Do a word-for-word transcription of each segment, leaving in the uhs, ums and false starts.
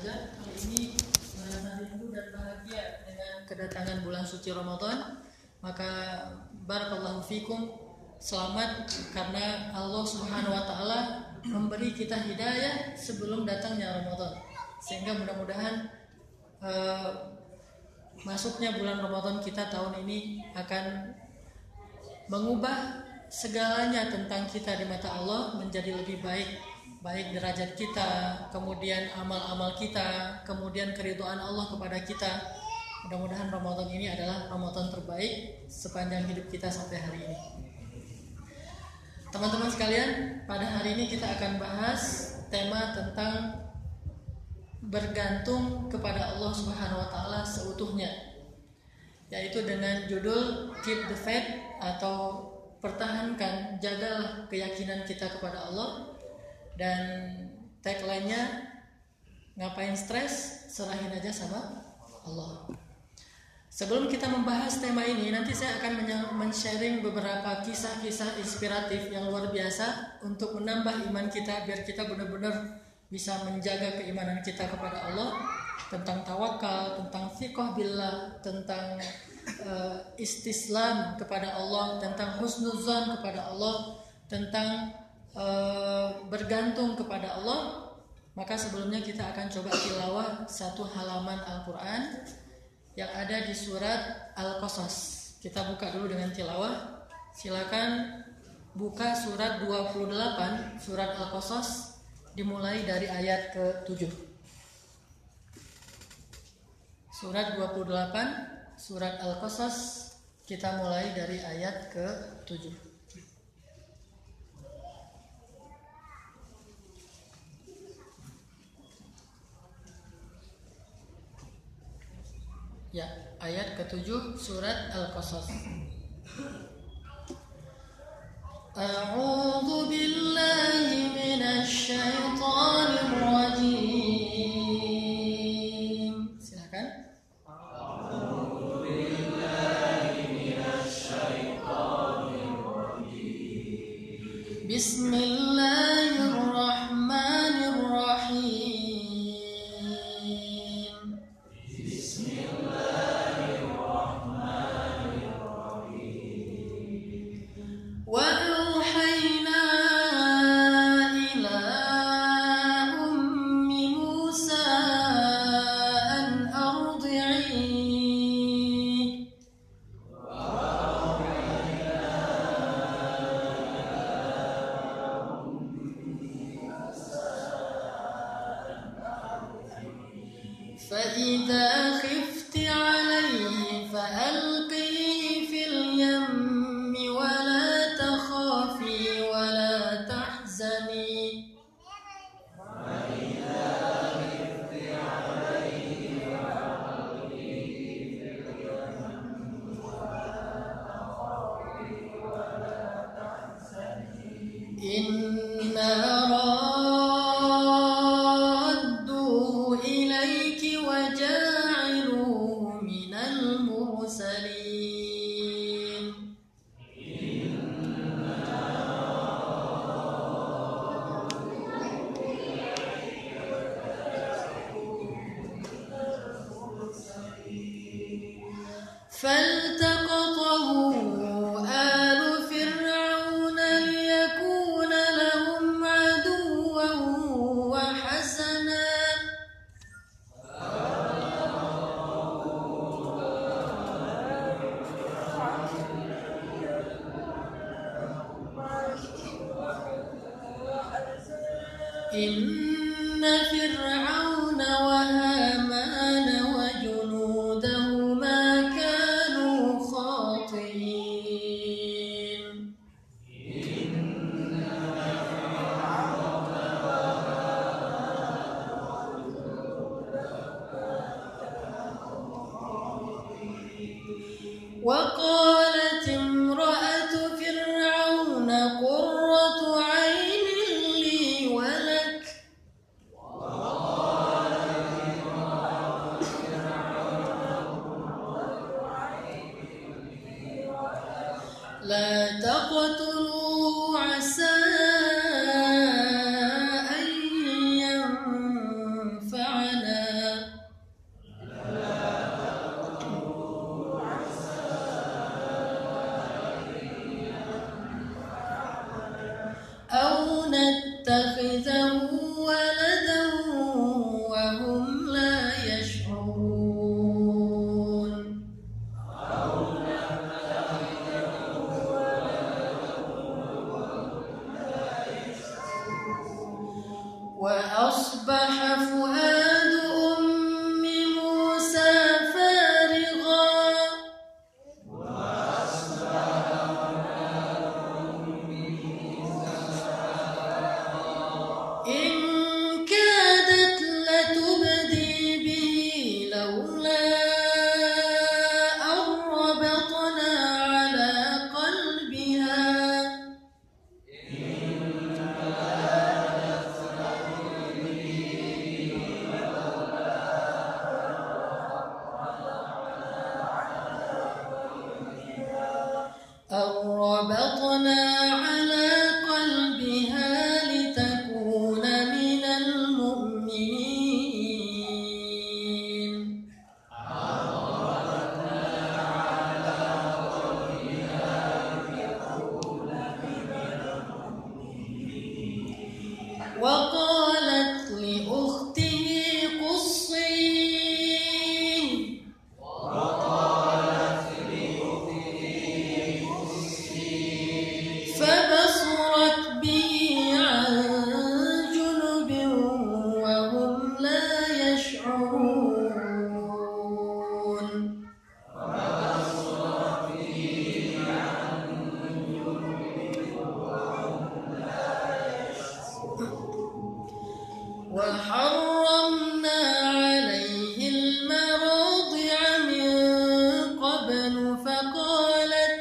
saja. Kali ini merasa rindu dan bahagia dengan kedatangan bulan suci Ramadan. Maka barakallahu fikum, selamat karena Allah Subhanahu wa taala memberi kita hidayah sebelum datangnya Ramadan. Sehingga mudah-mudahan uh, masuknya bulan Ramadan kita tahun ini akan mengubah segalanya tentang kita di mata Allah menjadi lebih baik, baik derajat kita, kemudian amal-amal kita, kemudian keridhaan Allah kepada kita. Mudah-mudahan Ramadan ini adalah Ramadan terbaik sepanjang hidup kita sampai hari ini. Teman-teman sekalian, pada hari ini kita akan bahas tema tentang bergantung kepada Allah Subhanahu wa taala seutuhnya, yaitu dengan judul Keep the Faith atau pertahankan, jagalah keyakinan kita kepada Allah. Dan tagline-nya, ngapain stres, serahin aja sama Allah. Sebelum kita membahas tema ini, nanti saya akan men-sharing beberapa kisah-kisah inspiratif yang luar biasa untuk menambah iman kita, biar kita benar-benar bisa menjaga keimanan kita kepada Allah, tentang tawakal, tentang thiqah billah, tentang uh, istislam kepada Allah, tentang husnuzan kepada Allah, tentang uh, bergantung kepada Allah. Maka sebelumnya kita akan coba tilawah satu halaman Al-Quran yang ada di surat Al-Qasas. Kita buka dulu dengan tilawah. Silakan buka surat dua puluh delapan, surat Al-Qasas, dimulai dari ayat ke tujuh. Surat dua puluh delapan, surat Al-Qasas, kita mulai dari ayat ke tujuh. Ya, ayat ketujuh surat Al-Qasas. A'udzu billahi minasy syaithanir rajim. Silakan. A'udzu billahi minasy syaithanir rajim. Bismillahirrahmanirrahim. فإذا خفت عليه فألقيه في اليم ولا تخافي ولا تحزني فإذا خفت عليه فألقيه في اليم ولا تخافي ولا تحزني إنا فالتقطه آل فرعون ليكون لهم عدوا وحزنا إن فرعون وهامان وجنودهما كانوا خاطئين وقالت امرأة فرعون قرة عين لي ولك لا تقتلوه عسى أن ينفعنا يشعرون وحرمنا عليه المراضع من قبل فقالت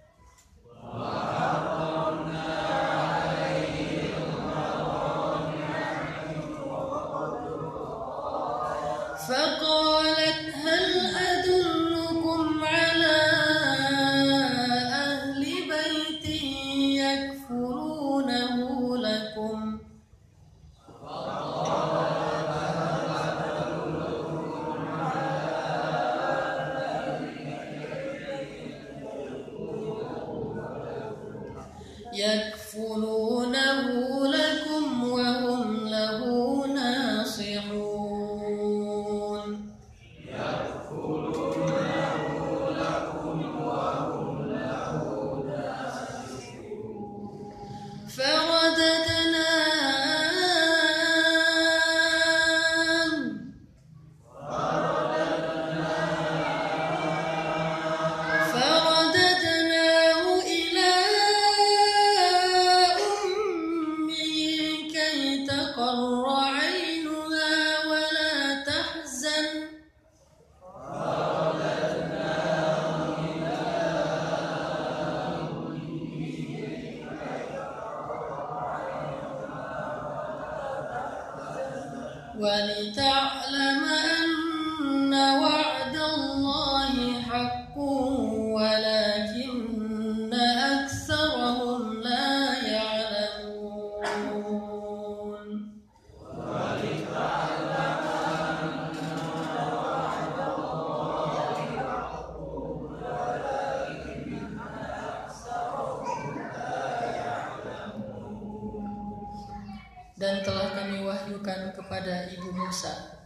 فقالت هل أدلكم على أهل بيت يكفلونه لكم يكفلونه لكم وهم له ناصحون فرددناه فرددناه إلى أمه كي تقر عينها ولا تحزن ولتعلم أن وعد الله حق ولكن أكثرهم لا يعلمون Dan telah kami wahyukan kepada ibu Musa,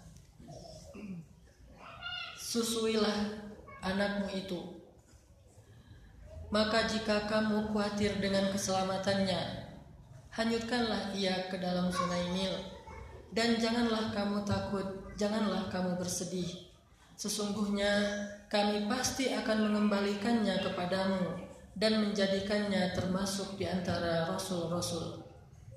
susuilah anakmu itu. Maka jika kamu khawatir dengan keselamatannya, hanyutkanlah ia ke dalam sungai Nil. Dan janganlah kamu takut, janganlah kamu bersedih. Sesungguhnya kami pasti akan mengembalikannya kepadamu dan menjadikannya termasuk di antara rasul-rasul.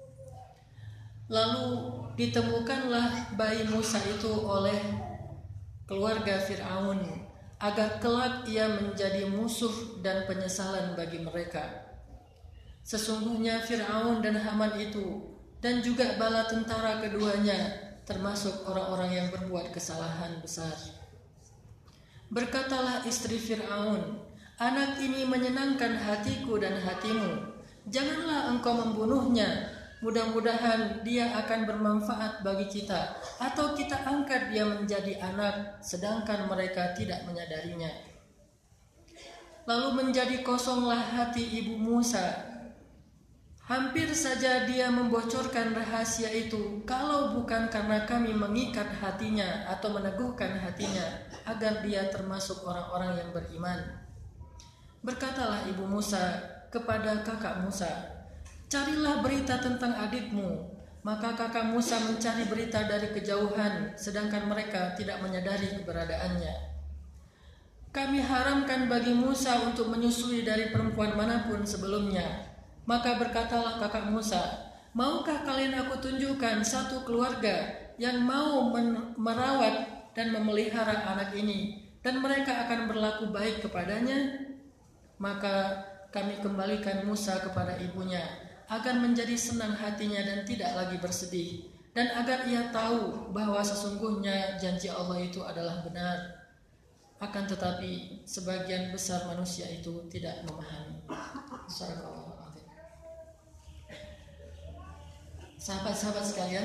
Lalu ditemukanlah bayi Musa itu oleh keluarga Fir'aun, agar kelak ia menjadi musuh dan penyesalan bagi mereka. Sesungguhnya Fir'aun dan Haman itu, dan juga bala tentara keduanya, termasuk orang-orang yang berbuat kesalahan besar. Berkatalah istri Fir'aun, anak ini menyenangkan hatiku dan hatimu. Janganlah engkau membunuhnya. Mudah-mudahan dia akan bermanfaat bagi kita, atau kita angkat dia menjadi anak, sedangkan mereka tidak menyadarinya. Lalu menjadi kosonglah hati ibu Musa. Hampir saja dia membocorkan rahasia itu, kalau bukan karena kami mengikat hatinya atau meneguhkan hatinya, agar dia termasuk orang-orang yang beriman. Berkatalah ibu Musa kepada kakak Musa, carilah berita tentang adikmu. Maka kakak Musa mencari berita dari kejauhan, sedangkan mereka tidak menyadari keberadaannya. Kami haramkan bagi Musa untuk menyusui dari perempuan manapun sebelumnya. Maka berkatalah kakak Musa, maukah kalian aku tunjukkan satu keluarga yang mau merawat dan memelihara anak ini, dan mereka akan berlaku baik kepadanya? Maka kami kembalikan Musa kepada ibunya, agar menjadi senang hatinya dan tidak lagi bersedih, dan agar ia tahu bahwa sesungguhnya janji Allah itu adalah benar. Akan tetapi sebagian besar manusia itu tidak memahami. Sahabat-sahabat sekalian,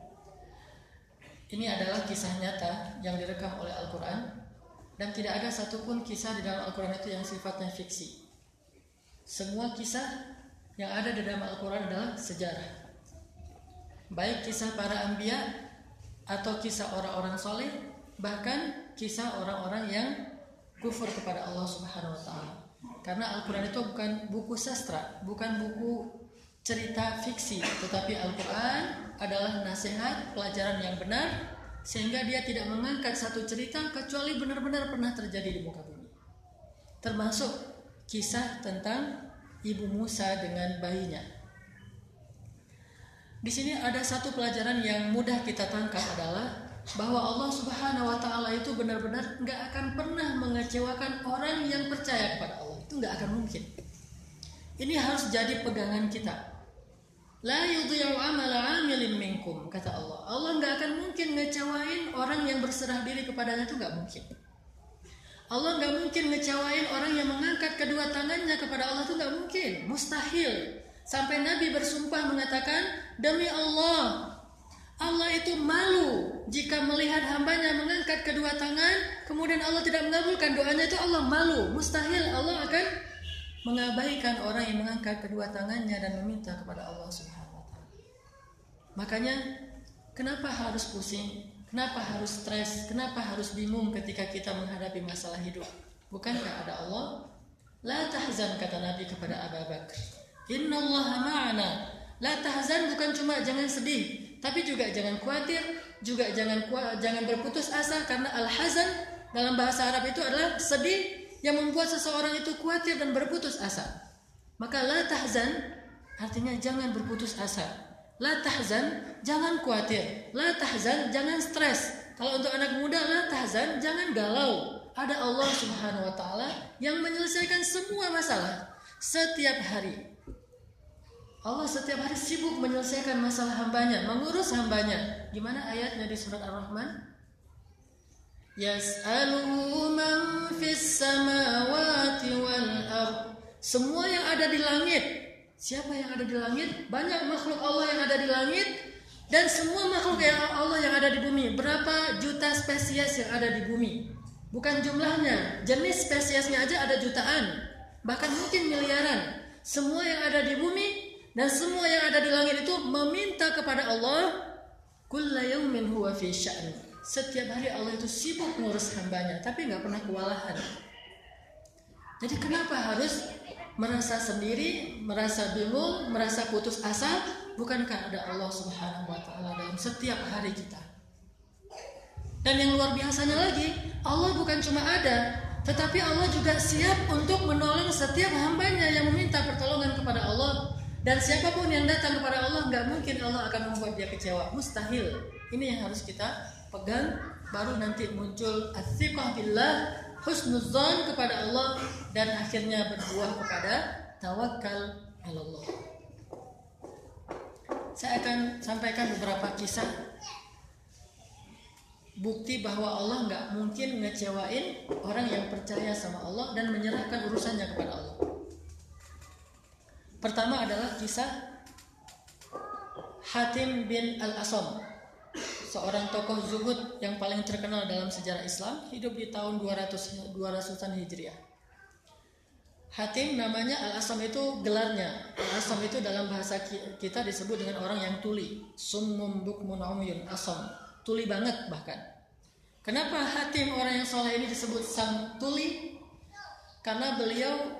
ini adalah kisah nyata yang direkam oleh Al-Quran, dan tidak ada satupun kisah di dalam Al-Quran itu yang sifatnya fiksi. Semua kisah yang ada di dalam Al-Quran adalah sejarah, baik kisah para anbiya atau kisah orang-orang soleh, bahkan kisah orang-orang yang kufur kepada Allah Subhanahu Wa Taala. Karena Al-Quran itu bukan buku sastra, bukan buku cerita fiksi, tetapi Al-Quran adalah nasihat, pelajaran yang benar sehingga dia tidak mengangkat satu cerita kecuali benar-benar pernah terjadi di muka bumi. Termasuk kisah tentang ibu Musa dengan bayinya. Di sini ada satu pelajaran yang mudah kita tangkap adalah bahwa Allah Subhanahu wa taala itu benar-benar enggak akan pernah mengecewakan orang yang percaya kepada Allah. Itu enggak akan mungkin. Ini harus jadi pegangan kita. La yudhi'u amala 'amilin minkum, kata Allah. Allah enggak akan mungkin ngecewain orang yang berserah diri kepadanya, itu enggak mungkin. Allah enggak mungkin ngecewain orang yang mengangkat kedua tangannya kepada Allah, itu enggak mungkin, mustahil. Sampai Nabi bersumpah mengatakan, demi Allah, Allah itu malu jika melihat hambanya mengangkat kedua tangan, kemudian Allah tidak mengabulkan doanya, itu Allah malu. Mustahil Allah akan mengabaikan orang yang mengangkat kedua tangannya dan meminta kepada Allah Subhanahu wa taala. Makanya kenapa harus pusing? Kenapa harus stres? Kenapa harus bingung ketika kita menghadapi masalah hidup? Bukankah ada Allah? La tahzan, kata Nabi kepada Abu Bakar. Innallaha ma'ana. La tahzan bukan cuma jangan sedih, tapi juga jangan khawatir, juga jangan jangan berputus asa, karena al-hazan dalam bahasa Arab itu adalah sedih yang membuat seseorang itu khawatir dan berputus asa. Maka la tahzan artinya jangan berputus asa. La tahzan jangan khawatir. La tahzan jangan stres. Kalau untuk anak muda, la tahzan jangan galau. Ada Allah Subhanahu wa taala yang menyelesaikan semua masalah setiap hari. Allah setiap hari sibuk menyelesaikan masalah hambanya, mengurus hambanya. Gimana ayatnya di surat Ar-Rahman? Yas'aluhu man fis samawati wal ard. Semua yang ada di langit. Siapa yang ada di langit? Banyak makhluk Allah yang ada di langit, dan semua makhluk yang Allah yang ada di bumi. Berapa juta spesies yang ada di bumi? Bukan jumlahnya, jenis spesiesnya aja ada jutaan, bahkan mungkin miliaran. Semua yang ada di bumi dan semua yang ada di langit itu meminta kepada Allah. Kulla yaumin huwa fi sya'n. Setiap hari Allah itu sibuk ngurus hambanya, tapi nggak pernah kewalahan. Jadi kenapa harus merasa sendiri, merasa bingung, merasa putus asa? Bukankah ada Allah Subhanahu wa taala dalam setiap hari kita? Dan yang luar biasanya lagi, Allah bukan cuma ada, tetapi Allah juga siap untuk menolong setiap hambanya yang meminta pertolongan kepada Allah. Dan siapapun yang datang kepada Allah, nggak mungkin Allah akan membuat dia kecewa. Mustahil. Ini yang harus kita pegang, baru nanti muncul as-siqah billah, husnuzan kepada Allah, dan akhirnya berbuah kepada tawakal ala Allah. Saya akan sampaikan beberapa kisah bukti bahwa Allah nggak mungkin ngecewain orang yang percaya sama Allah dan menyerahkan urusannya kepada Allah. Pertama adalah kisah Hatim bin Al-Asam, seorang tokoh zuhud yang paling terkenal dalam sejarah Islam, hidup di tahun dua ratusan Hijriah. Hatim namanya Al-Asam itu gelarnya. Al-Asam itu dalam bahasa kita disebut dengan orang yang tuli. Summum bukmun umyun asam. Tuli banget bahkan. Kenapa Hatim orang yang soleh ini disebut sang tuli? Karena beliau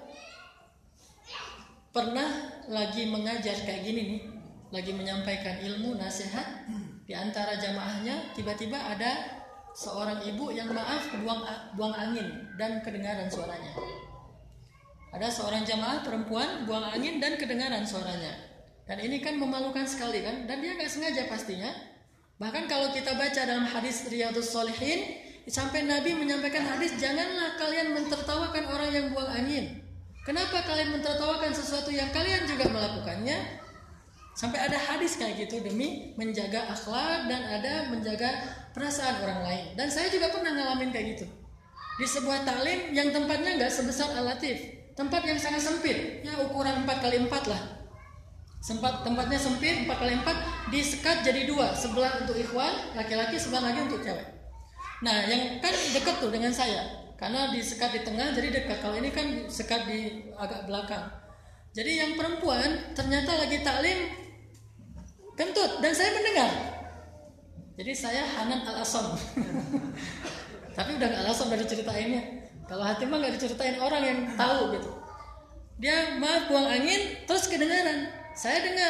pernah lagi mengajar kayak gini nih, lagi menyampaikan ilmu nasihat. Di antara jamaahnya tiba-tiba ada seorang ibu yang maaf buang buang angin dan kedengaran suaranya. Ada seorang jamaah perempuan buang angin dan kedengaran suaranya. Dan ini kan memalukan sekali kan, dan dia nggak sengaja pastinya. Bahkan kalau kita baca dalam hadis Riyadhus Shalihin, sampai Nabi menyampaikan hadis, janganlah kalian mentertawakan orang yang buang angin. Kenapa kalian mentertawakan sesuatu yang kalian juga melakukannya? Sampai ada hadis kayak gitu demi menjaga akhlak dan ada menjaga perasaan orang lain. Dan saya juga pernah ngalamin kayak gitu. Di sebuah taklim yang tempatnya nggak sebesar Al-Latif, tempat yang sangat sempit, ya ukuran empat kali empat lah. Sempat tempatnya sempit empat kali empat, disekat jadi dua, sebelah untuk ikhwan laki-laki, sebelah lagi untuk cewek. Nah, yang kan dekat tuh dengan saya, karena disekat di tengah jadi dekat. Kalau ini kan sekat di agak belakang. Jadi yang perempuan ternyata lagi taklim kentut dan saya mendengar. Jadi saya Hanan Al-Asam. Tapi udah gak Al-Asam dari ceritainnya. Kalau Hatim mah gak diceritain orang yang tahu gitu. Dia maaf buang angin terus kedengaran. Saya dengar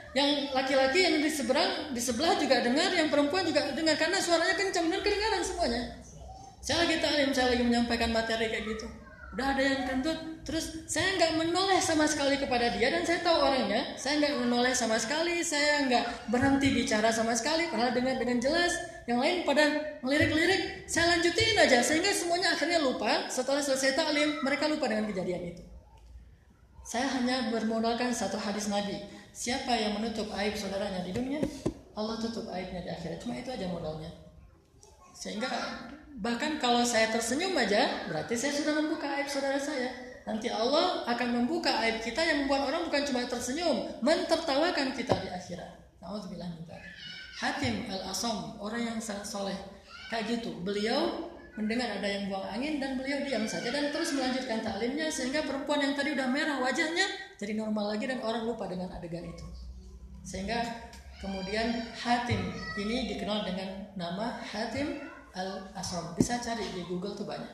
Yang laki-laki yang di seberang, di sebelah juga dengar, yang perempuan juga dengar karena suaranya kencang dan kedengaran semuanya. Saya lagi taklim, saya lagi menyampaikan materi kayak gitu. Udah ada yang kentut, terus saya nggak menoleh sama sekali kepada dia dan saya tahu orangnya. Saya nggak menoleh sama sekali, saya nggak berhenti bicara sama sekali, padahal dengar dengan jelas. Yang lain pada ngelirik-lirik, saya lanjutin aja sehingga semuanya akhirnya lupa. Setelah selesai taklim, mereka lupa dengan kejadian itu. Saya hanya bermodalkan satu hadis Nabi. Siapa yang menutup aib saudaranya di dunia, Allah tutup aibnya di akhirat. Cuma itu aja modalnya. Sehingga bahkan kalau saya tersenyum aja, berarti saya sudah membuka aib saudara saya. Nanti Allah akan membuka aib kita yang membuat orang bukan cuma tersenyum, mentertawakan kita di akhirat. Nauzubillah min dzalik. Hatim al-Asam, orang yang sangat soleh, kayak gitu. Beliau mendengar ada yang buang angin dan beliau diam saja dan terus melanjutkan taklimnya sehingga perempuan yang tadi udah merah wajahnya jadi normal lagi dan orang lupa dengan adegan itu. Sehingga kemudian Hatim ini dikenal dengan nama Hatim al-Asam. Bisa cari di Google tuh banyak.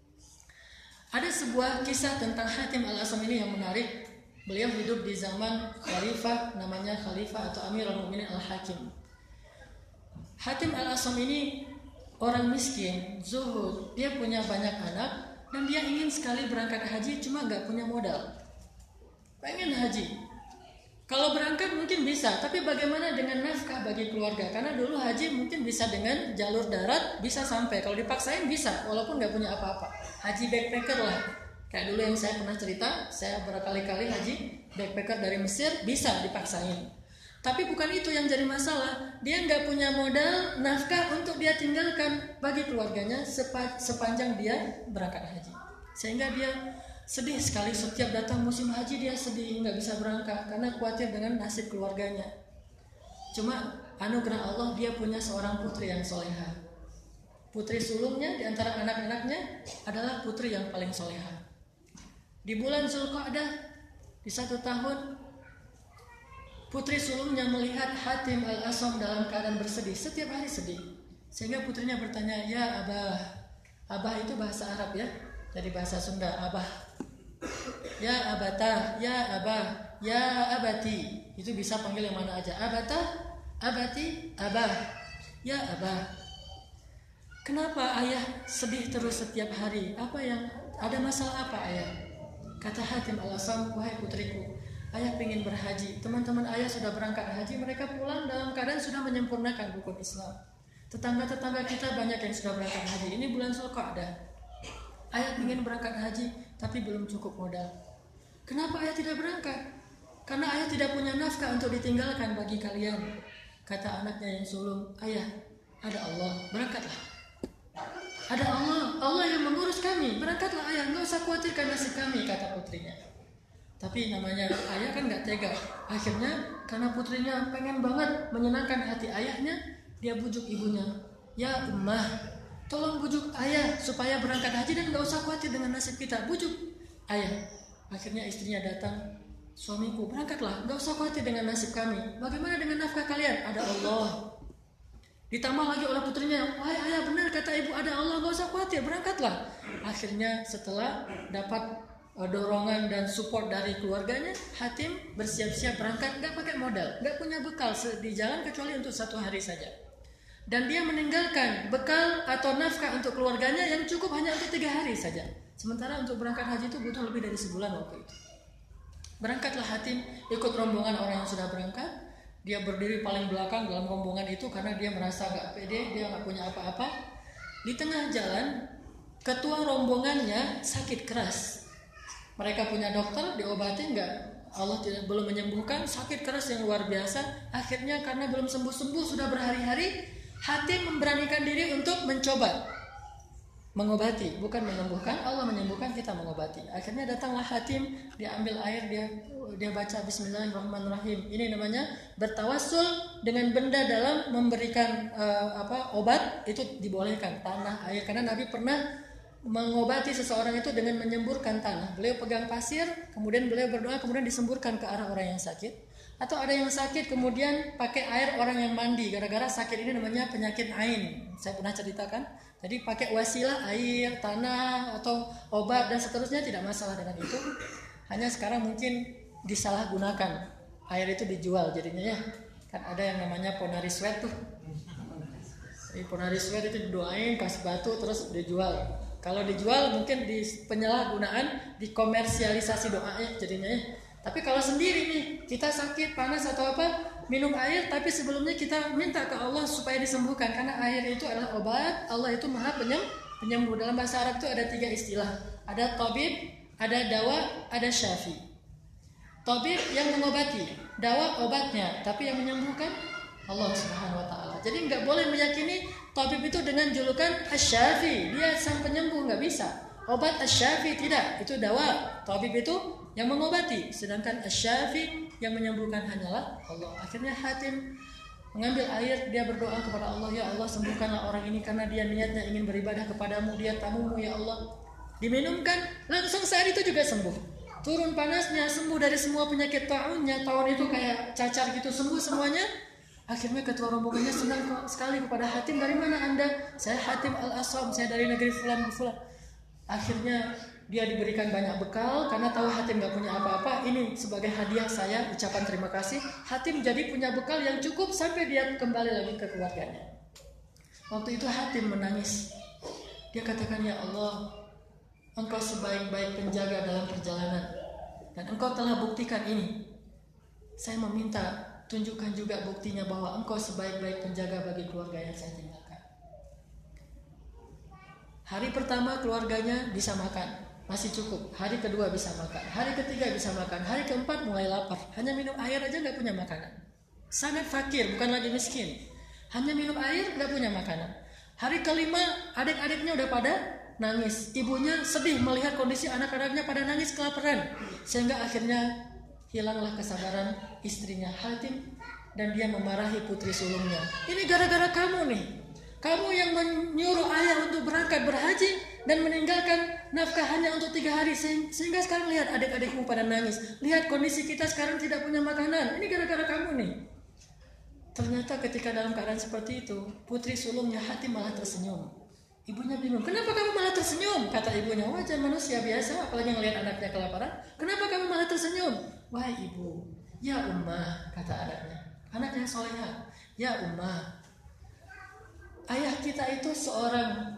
Ada sebuah kisah tentang Hatim al-Asam ini yang menarik. Beliau hidup di zaman khalifah namanya Khalifah atau Amirul Mukminin al-Hakim. Hatim al-Asam ini orang miskin, zuhud, dia punya banyak anak dan dia ingin sekali berangkat haji cuma gak punya modal. Pengen haji. Kalau berangkat mungkin bisa, tapi bagaimana dengan nafkah bagi keluarga? Karena dulu haji mungkin bisa dengan jalur darat, bisa sampai. Kalau dipaksain bisa, walaupun gak punya apa-apa. Haji backpacker lah. Kayak dulu yang saya pernah cerita, saya berkali-kali haji backpacker dari Mesir, bisa dipaksain. Tapi bukan itu yang jadi masalah. Dia nggak punya modal nafkah untuk dia tinggalkan bagi keluarganya sepanjang dia berangkat haji. Sehingga dia sedih sekali setiap datang musim haji dia sedih nggak bisa berangkat karena khawatir dengan nasib keluarganya. Cuma anugerah Allah dia punya seorang putri yang soleha. Putri sulungnya di antara anak-anaknya adalah putri yang paling soleha. Di bulan Zulqa'dah di satu tahun putri sulungnya melihat Hatim al-Asam dalam keadaan bersedih, setiap hari sedih. Sehingga putrinya bertanya, "Ya Abah." Abah itu bahasa Arab ya, jadi bahasa Sunda, Abah. "Ya Abatah, ya Abah, ya Abati." Itu bisa panggil yang mana aja. Abatah, Abati, Abah, ya Abah. "Kenapa ayah sedih terus setiap hari? Apa yang ada masalah apa ayah?" Kata Hatim al-Asam, "Wahai putriku, ayah ingin berhaji. Teman-teman ayah sudah berangkat haji. Mereka pulang dalam keadaan sudah menyempurnakan rukun Islam. Tetangga-tetangga kita banyak yang sudah berangkat haji. Ini bulan Zulqa'dah. Ayah ingin berangkat haji, tapi belum cukup modal. Kenapa ayah tidak berangkat? Karena ayah tidak punya nafkah untuk ditinggalkan bagi kalian." Kata anaknya yang sulung, "Ayah, ada Allah, berangkatlah. Ada Allah, Allah yang mengurus kami. Berangkatlah ayah, nggak usah khawatirkan nasib kami," kata putrinya. Tapi namanya ayah kan gak tega. Akhirnya karena putrinya pengen banget menyenangkan hati ayahnya, dia bujuk ibunya. "Ya Ummah, tolong bujuk ayah supaya berangkat haji dan gak usah khawatir dengan nasib kita. Bujuk ayah." Akhirnya istrinya datang, "Suamiku, berangkatlah, gak usah khawatir dengan nasib kami. Bagaimana dengan nafkah kalian? Ada Allah." Ditambah lagi oleh putrinya, "Wahai ayah, benar kata ibu, ada Allah, gak usah khawatir, berangkatlah." Akhirnya setelah dapat dorongan dan support dari keluarganya, Hatim bersiap-siap berangkat, gak pakai modal, gak punya bekal di jalan kecuali untuk satu hari saja. Dan dia meninggalkan bekal atau nafkah untuk keluarganya yang cukup hanya untuk tiga hari saja. Sementara untuk berangkat haji itu butuh lebih dari sebulan waktu itu. Berangkatlah Hatim, ikut rombongan orang yang sudah berangkat. Dia berdiri paling belakang dalam rombongan itu karena dia merasa gak pede, dia gak punya apa-apa. Di tengah jalan, ketua rombongannya sakit keras. Mereka punya dokter, diobati enggak, Allah tidak belum menyembuhkan, sakit keras yang luar biasa. Akhirnya karena belum sembuh-sembuh sudah berhari-hari, Hatim memberanikan diri untuk mencoba mengobati, bukan menyembuhkan. Allah menyembuhkan, kita mengobati. Akhirnya datanglah Hatim, dia ambil air, dia dia baca Bismillahirrahmanirrahim. Ini namanya bertawassul dengan benda dalam memberikan uh, apa obat, itu dibolehkan, tanah, air. Karena Nabi pernah mengobati seseorang itu dengan menyemburkan tanah. Beliau pegang pasir, kemudian beliau berdoa, kemudian disemburkan ke arah orang yang sakit. Atau ada yang sakit kemudian pakai air orang yang mandi. Gara-gara sakit ini namanya penyakit ain. Saya pernah ceritakan. Jadi pakai wasilah air, tanah, atau obat dan seterusnya, tidak masalah dengan itu. Hanya sekarang mungkin disalahgunakan. air itu dijual jadinya ya. Kan ada yang namanya Ponari Sweat tuh. Di Ponari Sweat itu didoain kasih batu terus dijual. Kalau dijual mungkin di penyalahgunaan, dikomersialisasi doanya jadinya ya. Tapi kalau sendiri nih, kita sakit, panas atau apa, minum air tapi sebelumnya kita minta ke Allah supaya disembuhkan. Karena air itu adalah obat, Allah itu maha penyembuh. Dalam bahasa Arab itu ada tiga istilah. Ada tabib, ada dawa, ada syafi. Tabib yang mengobati, dawa obatnya, tapi yang menyembuhkan Allah Subhanahu wa taala. Jadi enggak boleh meyakini tabib itu dengan julukan asy-syafi, dia sang penyembuh, enggak bisa. Obat asy-syafi tidak, itu dawa. Tabib itu yang mengobati, sedangkan asy-syafi yang menyembuhkan hanyalah Allah. Akhirnya Hatim mengambil air, dia berdoa kepada Allah, ya Allah sembuhkanlah orang ini karena dia niatnya ingin beribadah kepadamu, dia tamumu ya Allah. Diminumkan, langsung saat itu juga sembuh. Turun panasnya, sembuh dari semua penyakit taunnya, taun itu kayak cacar gitu, sembuh semuanya. Akhirnya ketua rombongannya senang sekali kepada Hatim. Dari mana anda? Saya Hatim al-Asam, saya dari negeri fulan fulan. Akhirnya dia diberikan banyak bekal karena tahu Hatim gak punya apa-apa. Ini sebagai hadiah saya, ucapan terima kasih. Hatim jadi punya bekal yang cukup sampai dia kembali lagi ke keluarganya. Waktu itu Hatim menangis. Dia katakan, ya Allah, Engkau sebaik-baik penjaga dalam perjalanan dan Engkau telah buktikan ini. Saya meminta tunjukkan juga buktinya bahwa Engkau sebaik-baik penjaga bagi keluarga yang saya tinggalkan. Hari pertama keluarganya bisa makan, masih cukup. Hari kedua bisa makan, hari ketiga bisa makan, hari keempat mulai lapar. Hanya minum air aja gak punya makanan. Sangat fakir, bukan lagi miskin. Hanya minum air gak punya makanan. Hari kelima adik-adiknya udah pada nangis. Ibunya sedih melihat kondisi anak-anaknya pada nangis kelaparan. Sehingga akhirnya hilanglah kesabaran istrinya Hatim dan dia memarahi putri sulungnya. Ini gara-gara kamu nih. Kamu yang menyuruh ayah untuk berangkat berhaji dan meninggalkan nafkah hanya untuk tiga hari. Sehingga sekarang lihat adik-adikmu pada nangis. Lihat kondisi kita sekarang tidak punya makanan. Ini gara-gara kamu nih. Ternyata ketika dalam keadaan seperti itu, putri sulungnya Hatim malah tersenyum. Ibunya bingung. Kenapa kamu malah tersenyum? Kata ibunya, wajar manusia biasa apalagi ngelihat anaknya kelaparan. Kenapa kamu malah tersenyum? Wahai ibu, ya ummah, kata anaknya. Anaknya solehah. Ya ummah, ayah kita itu seorang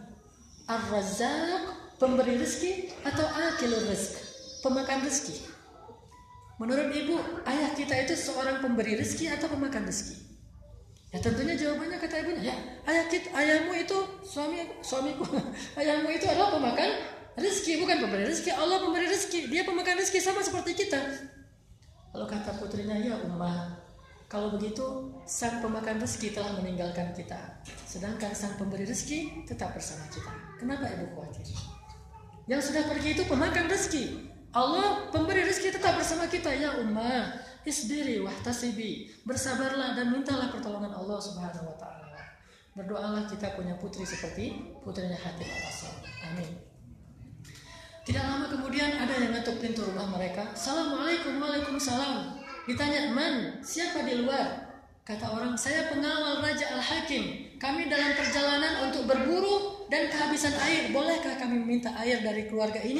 ar-razzaq, pemberi rezeki, atau akilur rezeki, pemakan rezeki. Menurut ibu, ayah kita itu seorang pemberi rezeki atau pemakan rezeki? Ya tentunya jawabannya kata ibunya, ya ayah kita, ayahmu itu suami suamiku, ayahmu itu adalah pemakan rezeki, bukan pemberi rezeki. Allah pemberi rezeki, dia pemakan rezeki sama seperti kita. Lalu kata putrinya, ya ummah, kalau begitu sang pemakan rezeki telah meninggalkan kita, sedangkan sang pemberi rezeki tetap bersama kita. Kenapa ibu khawatir? Yang sudah pergi itu pemakan rezeki, Allah pemberi rezeki tetap bersama kita. Ya ummah, isbiri wahtasibi, bersabarlah dan mintalah pertolongan Allah Subhanahu wa taala. Berdoalah kita punya putri seperti putrinya Hatim al-Asam. Amin. Tidak lama kemudian ada yang ngetuk pintu rumah mereka. Assalamualaikum, waalaikumsalam. Ditanya, man, siapa di luar? Kata orang, saya pengawal Raja Al-Hakim. Kami dalam perjalanan untuk berburu dan kehabisan air. Bolehkah kami minta air dari keluarga ini?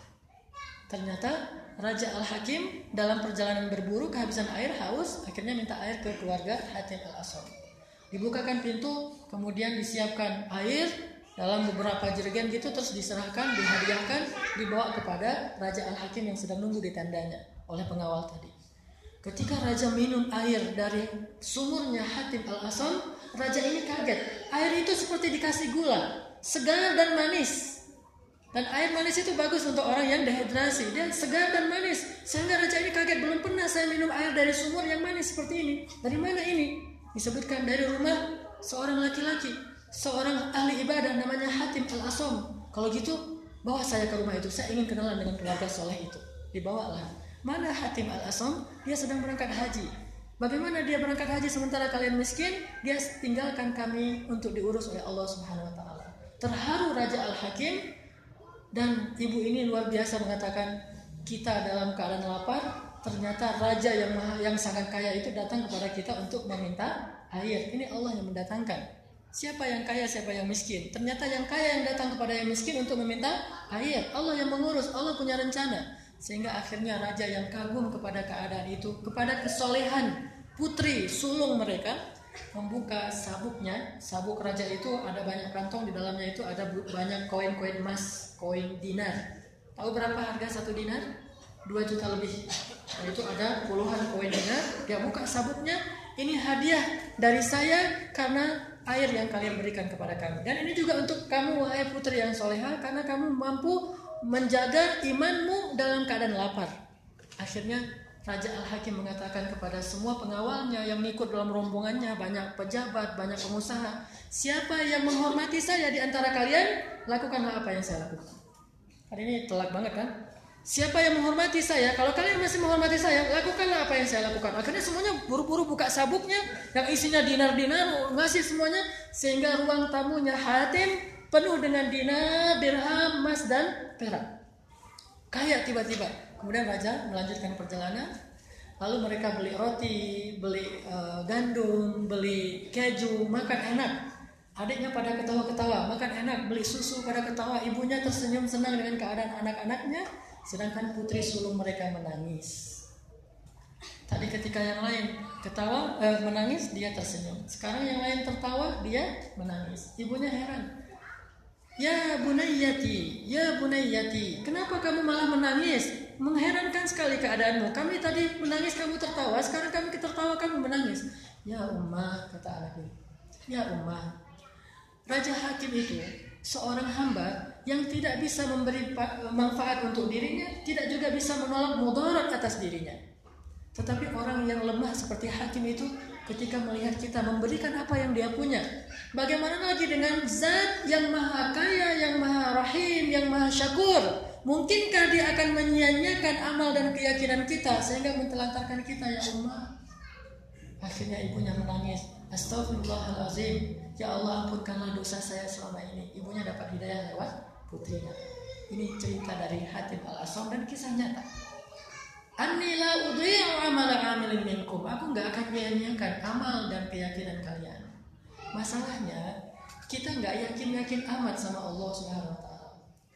Ternyata Raja Al-Hakim dalam perjalanan berburu kehabisan air, haus, akhirnya minta air ke keluarga Hatim al-Asam. Dibukakan pintu, kemudian disiapkan air dalam beberapa jerigen gitu, terus diserahkan, dihadiahkan, dibawa kepada Raja Al-Hakim yang sedang nunggu di tendanya oleh pengawal tadi. Ketika Raja minum air dari sumurnya Hatim al-Asam, Raja ini kaget. Air itu seperti dikasih gula, segar dan manis. Dan air manis itu bagus untuk orang yang dehidrasi. Dia segar dan manis. Sehingga Raja ini kaget, belum pernah saya minum air dari sumur yang manis seperti ini. Dari mana ini? Disebutkan dari rumah seorang laki-laki, seorang ahli ibadah namanya Hatim al-Asam. Kalau gitu, bawa saya ke rumah itu. Saya ingin kenalan dengan keluarga soleh itu. Dibawalah. Mana Hatim al-Asam? Dia sedang berangkat haji. Bagaimana dia berangkat haji sementara kalian miskin? Dia tinggalkan kami untuk diurus oleh Allah Subhanahu wa taala. Terharu Raja Al-Hakim dan ibu ini luar biasa mengatakan, kita dalam keadaan lapar, ternyata raja yang maha, yang sangat kaya itu datang kepada kita untuk meminta air. Ini Allah yang mendatangkan. Siapa yang kaya, siapa yang miskin? Ternyata yang kaya yang datang kepada yang miskin untuk meminta air. Allah yang mengurus, Allah punya rencana. Sehingga akhirnya raja yang kagum kepada keadaan itu, kepada kesolehan putri sulung mereka, membuka sabuknya. Sabuk raja itu ada banyak kantong, di dalamnya itu ada banyak koin-koin emas, koin dinar. Tahu berapa harga satu dinar? dua juta lebih. Nah, itu ada puluhan koin dinar. Dia buka sabuknya, ini hadiah dari saya karena air yang kalian berikan kepada kami. Dan ini juga untuk kamu wahai putri yang soleha, karena kamu mampu menjaga imanmu dalam keadaan lapar. Akhirnya Raja Al-Hakim mengatakan kepada semua pengawalnya yang ikut dalam rombongannya, banyak pejabat, banyak pengusaha, siapa yang menghormati saya di antara kalian, lakukanlah apa yang saya lakukan. Hari ini telak banget kan? Siapa yang menghormati saya, kalau kalian masih menghormati saya, lakukanlah apa yang saya lakukan. Akhirnya semuanya buru-buru buka sabuknya yang isinya dinar-dinar, ngasih semuanya, sehingga ruang tamunya Hatim penuh dengan dinar, dirham, emas dan perak. Kaya tiba-tiba. Kemudian raja melanjutkan perjalanan. Lalu mereka beli roti, beli uh, gandum, beli keju, makan enak. Adiknya pada ketawa-ketawa, makan enak, beli susu pada ketawa. Ibunya tersenyum senang dengan keadaan anak-anaknya, sedangkan putri sulung mereka menangis. Tadi ketika yang lain ketawa, eh, menangis, dia tersenyum. Sekarang yang lain tertawa, dia menangis. Ibunya heran. Ya bunayyati, ya bunayyati, kenapa kamu malah menangis? Mengherankan sekali keadaanmu. Kami tadi menangis, kamu tertawa. Sekarang kami tertawa, kamu menangis. Ya ummah, kata anak itu. Ya ummah, Raja Hakim itu seorang hamba yang tidak bisa memberi manfaat untuk dirinya, tidak juga bisa menolak mudarat atas dirinya. Tetapi orang yang lemah seperti Hakim itu, ketika melihat kita memberikan apa yang dia punya, bagaimana lagi dengan zat yang maha kaya, yang maha rahim, yang maha syakur? Mungkinkah dia akan menyia-nyiakan amal dan keyakinan kita sehingga mentelantarkan kita, ya ummah? Akhirnya ibunya menangis. Astaghfirullahalazim, ya Allah ampunkanlah dosa saya selama ini. Ibunya dapat hidayah lewat putrinya. Ini cerita dari Hatim Al-Asam dan kisah nyata. Anni la udhi'u amala 'amilin minkum. Aku enggak akan menyia-nyiakan amal dan keyakinan kalian. Masalahnya kita enggak yakin-yakin amat sama Allah Subhanahu wa taala.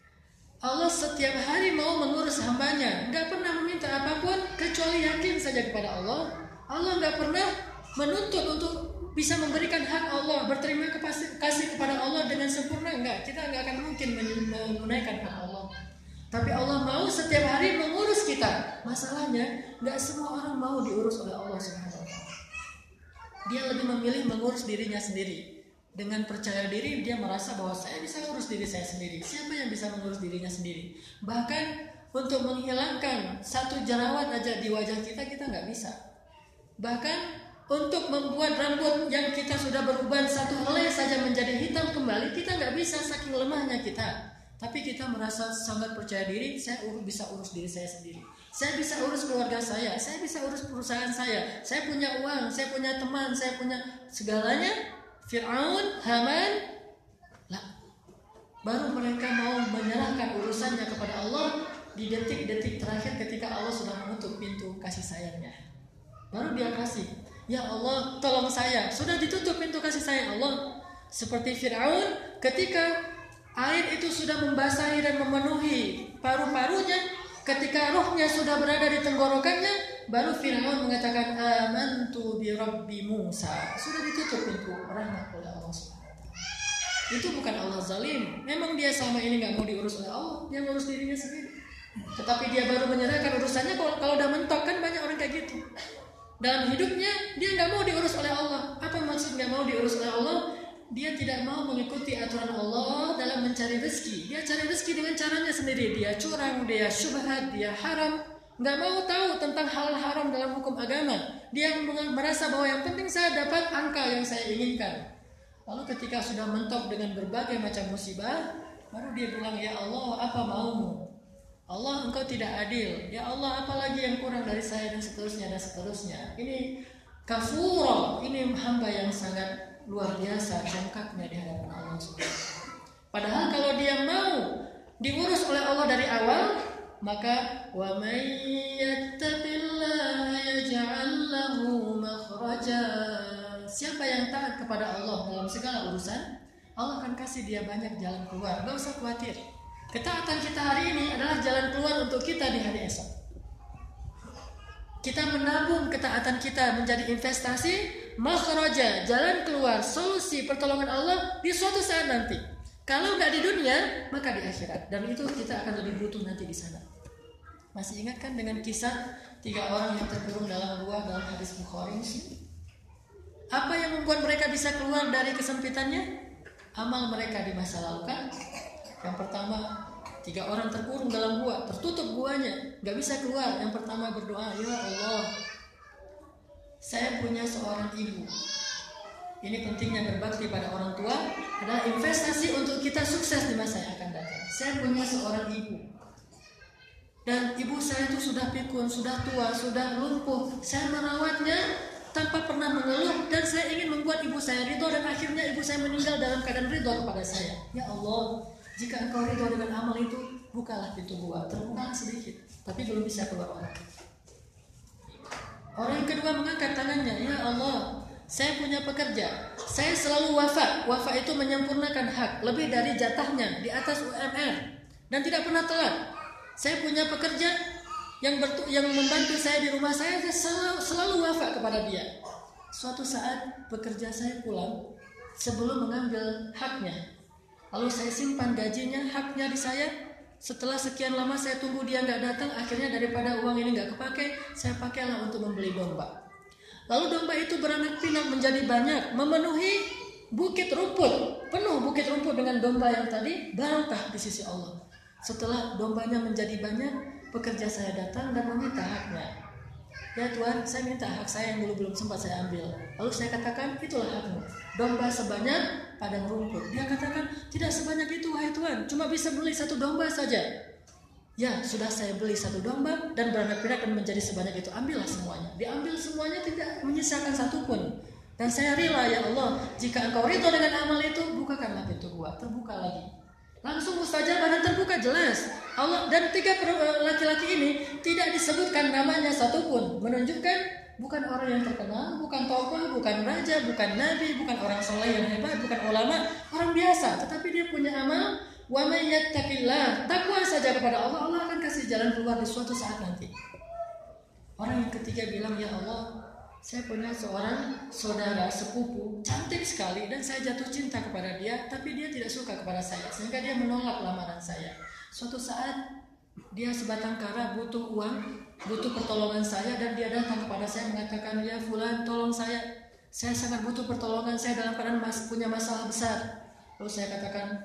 Allah setiap hari mau mengurus hambanya, enggak pernah meminta apapun kecuali yakin saja kepada Allah. Allah enggak pernah menuntut untuk bisa memberikan hak Allah, berterima kasih kepada Allah dengan sempurna, enggak. Kita enggak akan mungkin menunaikan hak Allah. Tapi Allah mau setiap hari mengurus kita. Masalahnya, nggak semua orang mau diurus oleh Allah Subhanahu wa taala. Dia lebih memilih mengurus dirinya sendiri. Dengan percaya diri, dia merasa bahwa saya bisa urus diri saya sendiri. Siapa yang bisa mengurus dirinya sendiri? Bahkan untuk menghilangkan satu jerawat aja di wajah kita, kita nggak bisa. Bahkan untuk membuat rambut yang kita sudah beruban satu helai saja menjadi hitam kembali, kita nggak bisa, saking lemahnya kita. Tapi kita merasa sangat percaya diri, saya urus, bisa urus diri saya sendiri. Saya bisa urus keluarga saya, saya bisa urus perusahaan saya. Saya punya uang, saya punya teman, saya punya segalanya. Fir'aun, Haman, lah. Baru mereka mau menyerahkan urusannya kepada Allah di detik-detik terakhir ketika Allah sudah menutup pintu kasih sayangnya. Baru dia kasih, ya Allah tolong saya. Sudah ditutup pintu kasih sayang Allah. Seperti Fir'aun ketika air itu sudah membasahi dan memenuhi paru-parunya, ketika rohnya sudah berada di tenggorokannya, baru Fir'aun mengatakan amantu bi Rabbi Musa. Sudah ditutup pintu rahmat oleh Allah Subhanahu wa taala. Itu bukan Allah zalim. Memang dia selama ini enggak mau diurus oleh Allah, dia ngurus dirinya sendiri. Tetapi dia baru menyerahkan urusannya kalau kalau udah mentok, kan banyak orang kayak gitu. Dalam hidupnya dia enggak mau diurus oleh Allah. Apa maksud enggak mau diurus oleh Allah? Dia tidak mau mengikuti aturan Allah dalam mencari rezeki. Dia cari rezeki dengan caranya sendiri. Dia curang, dia syubhat, dia haram. Nggak mau tahu tentang hal haram dalam hukum agama. Dia merasa bahwa yang penting saya dapat angka yang saya inginkan. Lalu ketika sudah mentok dengan berbagai macam musibah, baru dia bilang, ya Allah, apa maumu? Allah, engkau tidak adil. Ya Allah, apalagi yang kurang dari saya, dan seterusnya dan seterusnya. Ini kafur, ini hamba yang sangat luar biasa jongkaknya di hadapan Allah Subhanahu wa taala. Padahal kalau dia mau diurus oleh Allah dari awal, maka wa may yattaqillaha yaj'al lahu makhraja. Siapa yang taat kepada Allah dalam segala urusan, Allah akan kasih dia banyak jalan keluar. Enggak usah khawatir. Ketaatan kita hari ini adalah jalan keluar untuk kita di hari esok. Kita menabung ketaatan kita menjadi investasi, makhraja, jalan keluar, solusi pertolongan Allah di suatu saat nanti. Kalau nggak di dunia, maka di akhirat. Dan itu kita akan lebih butuh nanti di sana. Masih ingat kan dengan kisah tiga orang yang terkurung dalam gua dalam hadis Bukhari ini? Apa yang membuat mereka bisa keluar dari kesempitannya? Amal mereka di masa lalu kan? Yang pertama, tiga orang terkurung dalam gua, tertutup guanya, gak bisa keluar. Yang pertama berdoa, ya Allah, saya punya seorang ibu. Ini pentingnya berbakti pada orang tua adalah investasi untuk kita sukses di masa yang akan datang. Saya punya seorang ibu, dan ibu saya itu sudah pikun, sudah tua, sudah lumpuh. Saya merawatnya tanpa pernah mengeluh, dan saya ingin membuat ibu saya ridho, dan akhirnya ibu saya meninggal dalam keadaan ridho kepada saya. Ya Allah, jika engkau ridho dengan amal itu, bukalah pintu gua. Terbuka sedikit, tapi belum bisa keluar orang. Orang yang kedua mengangkat tangannya, ya Allah, saya punya pekerja, saya selalu wafa. Wafa itu menyempurnakan hak, lebih dari jatahnya, di atas U M R, dan tidak pernah telat. Saya punya pekerja yang bertu- yang membantu saya di rumah saya, saya selalu, selalu wafa kepada dia. Suatu saat pekerja saya pulang sebelum mengambil haknya, lalu saya simpan gajinya, haknya di saya. Setelah sekian lama saya tunggu dia nggak datang, akhirnya daripada uang ini nggak kepake, saya pakailah untuk membeli domba. Lalu domba itu beranak pinak menjadi banyak, memenuhi bukit rumput, penuh bukit rumput dengan domba yang tadi, barokah di sisi Allah. Setelah dombanya menjadi banyak, pekerja saya datang dan meminta haknya. Ya Tuhan, saya minta hak saya yang dulu belum sempat saya ambil. Lalu saya katakan, itulah hakmu. Domba sebanyak padang rumput. Dia katakan, tidak sebanyak itu wahai Tuhan, cuma bisa beli satu domba saja. Ya, sudah saya beli satu domba dan beranak pinak dan menjadi sebanyak itu. Ambillah semuanya. Diambil semuanya, tidak menyisakan satupun. Dan saya rela, ya Allah, jika engkau ridho dengan amal itu, bukakanlah pintu gua. Terbuka lagi. Langsung mustajabah dan terbuka jelas. Allah dan tiga laki-laki ini tidak disebutkan namanya satupun, menunjukkan bukan orang yang terkenal, bukan tokoh, bukan raja, bukan nabi, bukan orang soleh yang hebat, bukan ulama, orang biasa. Tetapi dia punya amal. Wa may yattaqillah, takwa saja kepada Allah, Allah akan kasih jalan keluar di suatu saat nanti. Orang yang ketiga bilang, ya Allah, saya punya seorang saudara sepupu cantik sekali dan saya jatuh cinta kepada dia, tapi dia tidak suka kepada saya sehingga dia menolak lamaran saya. Suatu saat dia sebatang kara butuh uang, butuh pertolongan saya, dan dia datang kepada saya mengatakan, ya fulan, tolong saya, saya sangat butuh pertolongan, saya dalam keadaan mas, punya masalah besar. Lalu saya katakan,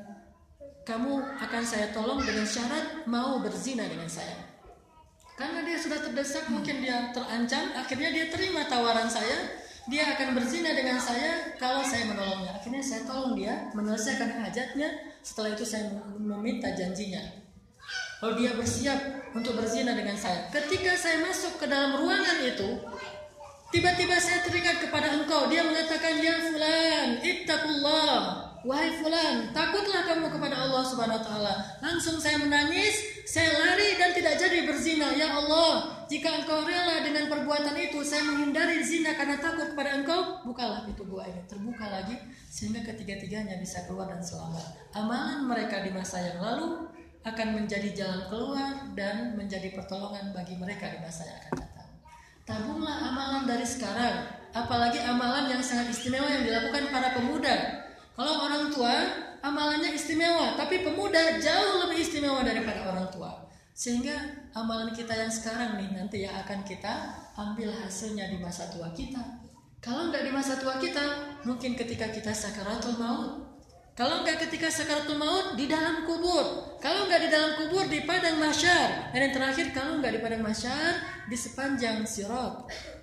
kamu akan saya tolong dengan syarat mau berzina dengan saya. Karena dia sudah terdesak, mungkin dia terancam, akhirnya dia terima tawaran saya, dia akan berzina dengan saya kalau saya menolongnya. Akhirnya saya tolong dia menyelesaikan hajatnya, setelah itu saya meminta janjinya. Lalu dia bersiap untuk berzina dengan saya. Ketika saya masuk ke dalam ruangan itu, tiba-tiba saya teringat kepada engkau. Dia mengatakan, ya fulan, ittaqullah. Wahai fulan, takutlah kamu kepada Allah Subhanahu wa taala. Langsung saya menangis, saya lari dan tidak jadi berzina. Ya Allah, jika engkau rela dengan perbuatan itu, saya menghindari zina karena takut kepada engkau, bukalah pintu gua ini. Terbuka lagi sehingga ketiga-tiganya bisa keluar dan selamat. Amalan mereka di masa yang lalu akan menjadi jalan keluar dan menjadi pertolongan bagi mereka di masa yang akan datang. Tabunglah amalan dari sekarang, apalagi amalan yang sangat istimewa yang dilakukan para pemuda. Kalau orang tua amalannya istimewa, tapi pemuda jauh lebih istimewa daripada orang tua. Sehingga amalan kita yang sekarang nih nanti yang akan kita ambil hasilnya di masa tua kita. Kalau enggak di masa tua kita, mungkin ketika kita sakaratul maut. Kalau enggak ketika sakaratul maut, di dalam kubur. Kalau enggak di dalam kubur, di padang mahsyar. Dan yang terakhir, kalau enggak di padang mahsyar, di sepanjang sirat.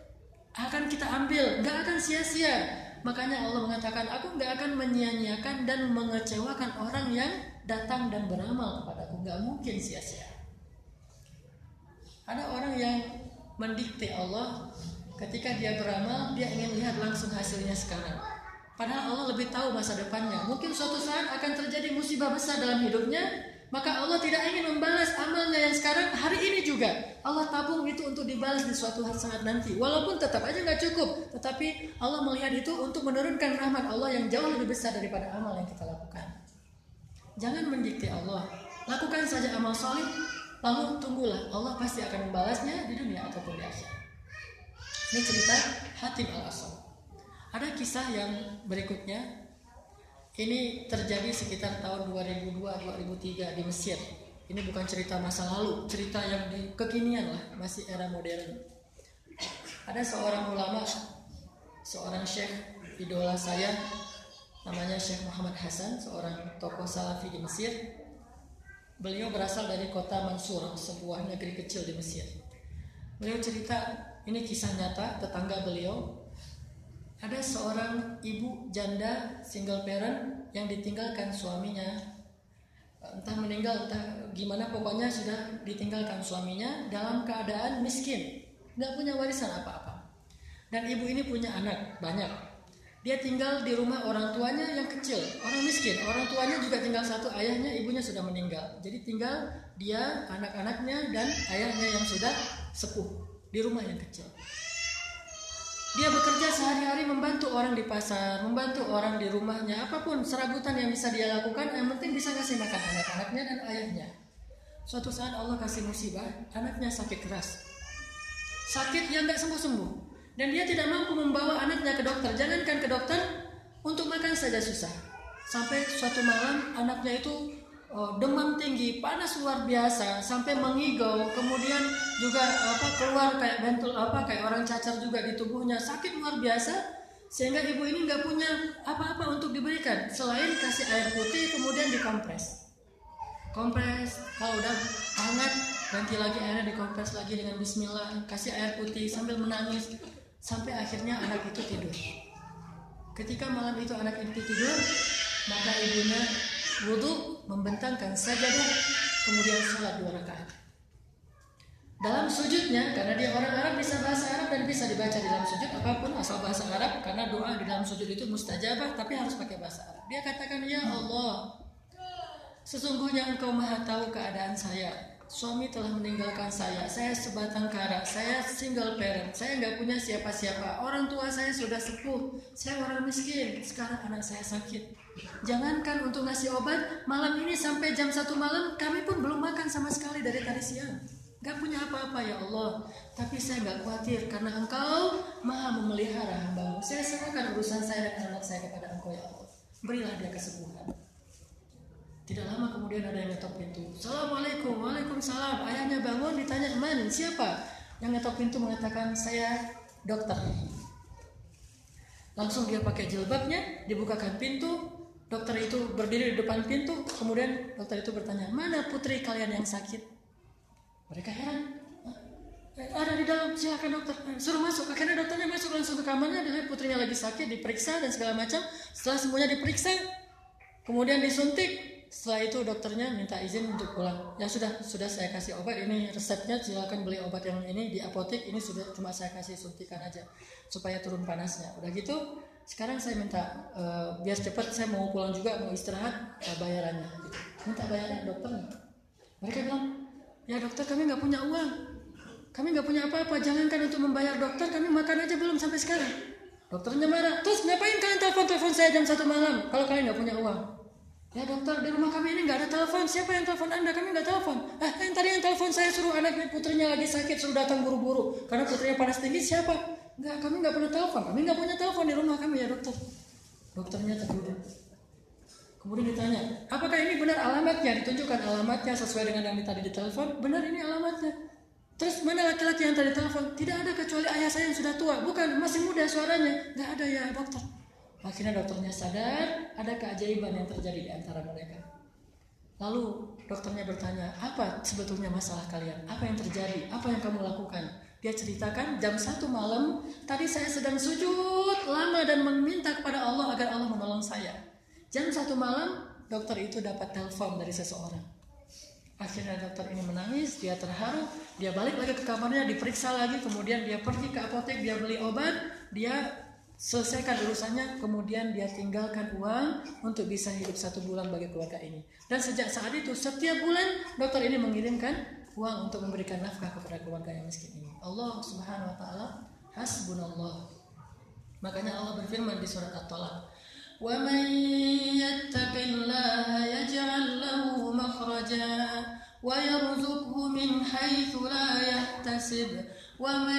Akan kita ambil, enggak akan sia-sia. Makanya Allah mengatakan, aku gak akan menyia-nyiakan dan mengecewakan orang yang datang dan beramal kepadaku. Gak mungkin sia-sia. Ada orang yang mendikte Allah, ketika dia beramal, dia ingin lihat langsung hasilnya sekarang. Padahal Allah lebih tahu masa depannya. Mungkin suatu saat akan terjadi musibah besar dalam hidupnya, maka Allah tidak ingin membalas amalnya yang sekarang hari ini juga. Allah tabung itu untuk dibalas di suatu saat nanti. Walaupun tetap aja gak cukup, tetapi Allah melihat itu untuk menurunkan rahmat Allah yang jauh lebih besar daripada amal yang kita lakukan. Jangan mendikte Allah. Lakukan saja amal soleh, lalu tunggulah, Allah pasti akan membalasnya di dunia ataupun di akhirat. Ini cerita Hatim al-Asam. Ada kisah yang berikutnya. Ini terjadi sekitar tahun dua ribu dua dua ribu tiga di Mesir. Ini bukan cerita masa lalu, cerita yang di kekinian lah, masih era modern. Ada seorang ulama, seorang syekh idola saya, namanya Syekh Muhammad Hasan, seorang tokoh salafi di Mesir. Beliau berasal dari kota Mansur, sebuah negeri kecil di Mesir. Beliau cerita, ini kisah nyata tetangga beliau. Ada seorang ibu janda single parent yang ditinggalkan suaminya, entah meninggal entah gimana, pokoknya sudah ditinggalkan suaminya dalam keadaan miskin, nggak punya warisan apa-apa. Dan ibu ini punya anak banyak. Dia tinggal di rumah orang tuanya yang kecil, orang miskin. Orang tuanya juga tinggal satu, ayahnya, ibunya sudah meninggal. Jadi tinggal dia, anak-anaknya, dan ayahnya yang sudah sepuh di rumah yang kecil. Dia bekerja sehari-hari membantu orang di pasar, membantu orang di rumahnya, apapun serabutan yang bisa dia lakukan, yang penting bisa kasih makan anak-anaknya dan ayahnya. Suatu saat Allah kasih musibah, anaknya sakit keras. Sakit yang gak sembuh-sembuh. Dan dia tidak mampu membawa anaknya ke dokter. Jangankan ke dokter, untuk makan saja susah. Sampai suatu malam anaknya itu oh, demam tinggi, panas luar biasa, sampai mengigau, kemudian juga apa keluar kayak bentul apa kayak orang cacar juga di tubuhnya, sakit luar biasa, sehingga ibu ini nggak punya apa-apa untuk diberikan selain kasih air putih kemudian dikompres. Kompres, kalau udah hangat ganti lagi airnya, dikompres lagi dengan bismillah, kasih air putih sambil menangis, sampai akhirnya anak itu tidur. Ketika malam itu anak itu tidur, maka ibunya wudu, membentangkan sajadah, kemudian sholat dua rakaat. Dalam sujudnya, karena dia orang Arab bisa bahasa Arab dan bisa dibaca di dalam sujud apapun asal bahasa Arab, karena doa di dalam sujud itu mustajabah, tapi harus pakai bahasa Arab. Dia katakan, ya Allah, sesungguhnya Engkau maha tahu keadaan saya. Suami telah meninggalkan saya, saya sebatang kara, saya single parent, saya nggak punya siapa-siapa. Orang tua saya sudah sepuh, saya orang miskin. Sekarang anak saya sakit. Jangankan untuk ngasih obat, malam ini sampai jam satu malam kami pun belum makan sama sekali dari tadi siang. Gak punya apa-apa ya Allah. Tapi saya gak khawatir karena Engkau maha memelihara hamba-Mu. Saya serahkan urusan saya dan anak saya kepada Engkau ya Allah. Berilah dia kesembuhan. Tidak lama kemudian ada yang ngetok pintu. Assalamualaikum, waalaikumsalam. Ayahnya bangun, ditanya, man, siapa? Yang ngetok pintu mengatakan, saya dokter. Langsung dia pakai jilbabnya, dibukakan pintu. Dokter itu berdiri di depan pintu. Kemudian dokter itu bertanya, mana putri kalian yang sakit? Mereka heran. Ada di dalam, silakan dokter. Suruh masuk. Akhirnya dokternya masuk langsung ke kamarnya. Dilihat putrinya lagi sakit, diperiksa dan segala macam. Setelah semuanya diperiksa, kemudian disuntik. Setelah itu dokternya minta izin untuk pulang. Ya sudah, sudah saya kasih obat. Ini resepnya, silakan beli obat yang ini di apotek. Ini sudah cuma saya kasih suntikan aja supaya turun panasnya. Udah gitu, sekarang saya minta uh, biar cepat, saya mau pulang juga, mau istirahat, uh, bayarannya. Gitu. Minta bayaran dokternya. Mereka bilang, ya dokter, kami nggak punya uang, kami nggak punya apa-apa. Jangankan untuk membayar dokter, kami makan aja belum sampai sekarang. Dokternya marah. Terus ngapain kalian telepon-telepon saya jam satu malam kalau kalian nggak punya uang? Ya dokter, di rumah kami ini nggak ada telepon. Siapa yang telepon Anda? Kami nggak telepon. Eh, yang tadi yang telepon saya suruh anaknya putrinya lagi sakit, suruh datang buru-buru karena putrinya panas tinggi. Siapa? Nggak, kami nggak pernah telepon. Kami nggak punya telepon di rumah kami ya dokter. Dokternya terkejut. Kemudian ditanya, apakah ini benar alamatnya? Ditunjukkan alamatnya sesuai dengan yang tadi ditelepon. Benar, ini alamatnya. Terus mana laki-laki yang tadi telepon? Tidak ada, kecuali ayah saya yang sudah tua. Bukan, masih muda suaranya. Nggak ada ya dokter. Akhirnya dokternya sadar ada keajaiban yang terjadi di antara mereka. Lalu dokternya bertanya, apa sebetulnya masalah kalian? Apa yang terjadi? Apa yang kamu lakukan? Dia ceritakan, jam satu malam tadi saya sedang sujud lama dan meminta kepada Allah agar Allah menolong saya. Jam satu malam dokter itu dapat telepon dari seseorang. Akhirnya dokter ini menangis, dia terharu, dia balik lagi ke kamarnya, diperiksa lagi, kemudian dia pergi ke apotek, dia beli obat, dia selesaikan urusannya, kemudian dia tinggalkan uang untuk bisa hidup satu bulan bagi keluarga ini. Dan sejak saat itu setiap bulan dokter ini mengirimkan uang untuk memberikan nafkah kepada keluarga yang miskin ini. Allah Subhanahu wa taala hasbunallah. Makanya Allah berfirman di surat At-Talaq, وَمَنْ يَتَّقِ اللَّهَ يَجْعَلْ لَهُ مَخْرَجًا ويرزقه من حيث لا يحتسب ومن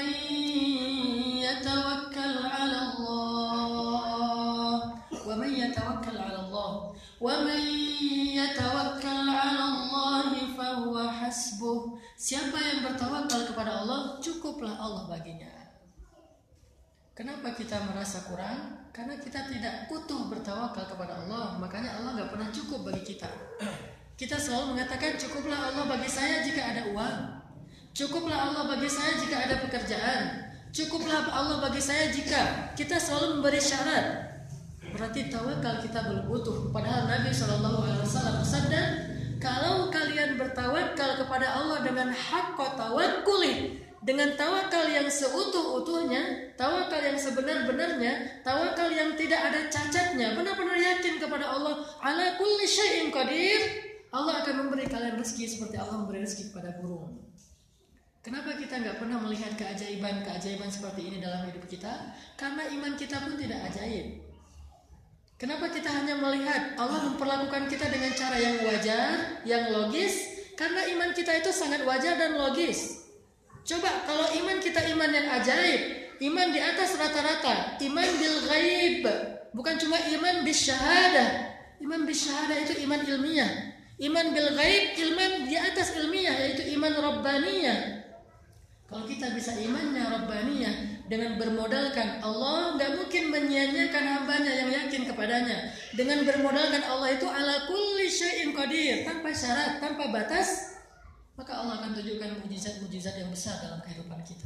يتوكل على الله ومن يتوكل على الله ومن يتوكل على الله فهو حسبه. Siapa yang bertawakal kepada Allah, cukuplah Allah baginya. Kenapa kita merasa kurang? Karena kita tidak utuh bertawakal kepada Allah. Makanya Allah gak pernah cukup bagi kita. Kita selalu mengatakan cukuplah Allah bagi saya jika ada uang, cukuplah Allah bagi saya jika ada pekerjaan, cukuplah Allah bagi saya jika kita selalu memberi syarat. Berarti tawakal kita belum utuh. Padahal Nabi shallallahu alaihi wasallam bersabda, kalau kalian bertawakal kepada Allah dengan haqqa tawakkuli, dengan tawakal yang seutuh-utuhnya, tawakal yang sebenar-benarnya, tawakal yang tidak ada cacatnya, benar-benar yakin kepada Allah, ala kulli syai'in qadir, Allah akan memberi kalian rezeki seperti Allah memberi rezeki kepada burung. Kenapa kita nggak pernah melihat keajaiban-keajaiban seperti ini dalam hidup kita? Karena iman kita pun tidak ajaib. Kenapa kita hanya melihat Allah memperlakukan kita dengan cara yang wajar, yang logis? Karena iman kita itu sangat wajar dan logis. Coba kalau iman kita iman yang ajaib, iman di atas rata-rata, iman bil ghaib, bukan cuma iman bis syahadah. Iman bis syahadah itu iman ilmiah. Iman bil ghaib, iman di atas ilmiah, yaitu iman rabbaniyah. Kalau kita bisa imannya rabbaniyah dengan bermodalkan Allah, gak mungkin menyia-nyiakan hambanya yang yakin kepadanya. Dengan bermodalkan Allah itu ala kulli syai'in qadir, tanpa syarat, tanpa batas, maka Allah akan tunjukkan mujizat-mujizat yang besar dalam kehidupan kita.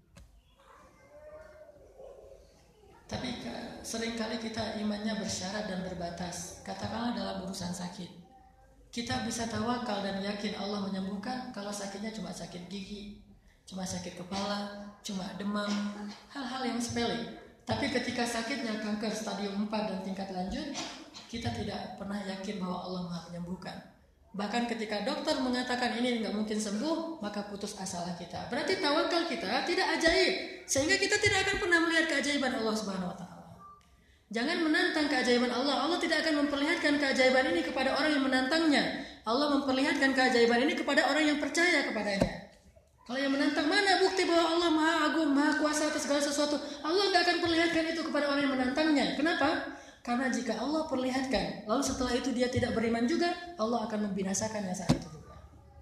Tapi seringkali kita imannya bersyarat dan berbatas. Katakanlah dalam urusan sakit, kita bisa tawakal dan yakin Allah menyembuhkan kalau sakitnya cuma sakit gigi, cuma sakit kepala, cuma demam, hal-hal yang sepele. Tapi ketika sakitnya kanker stadium empat dan tingkat lanjut, kita tidak pernah yakin bahwa Allah Maha menyembuhkan. Bahkan ketika dokter mengatakan ini nggak mungkin sembuh, maka putus asalah kita. Berarti tawakal kita tidak ajaib, sehingga kita tidak akan pernah melihat keajaiban Allah Subhanahu Wa Taala. Jangan menantang keajaiban Allah. Allah tidak akan memperlihatkan keajaiban ini kepada orang yang menantangnya. Allah memperlihatkan keajaiban ini kepada orang yang percaya kepadanya. Kalau yang menantang, mana bukti bahwa Allah Maha Agung, Maha Kuasa atas segala sesuatu? Allah tidak akan perlihatkan itu kepada orang yang menantangnya. Kenapa? Karena jika Allah perlihatkan, lalu setelah itu dia tidak beriman juga, Allah akan membinasakannya saat itu juga.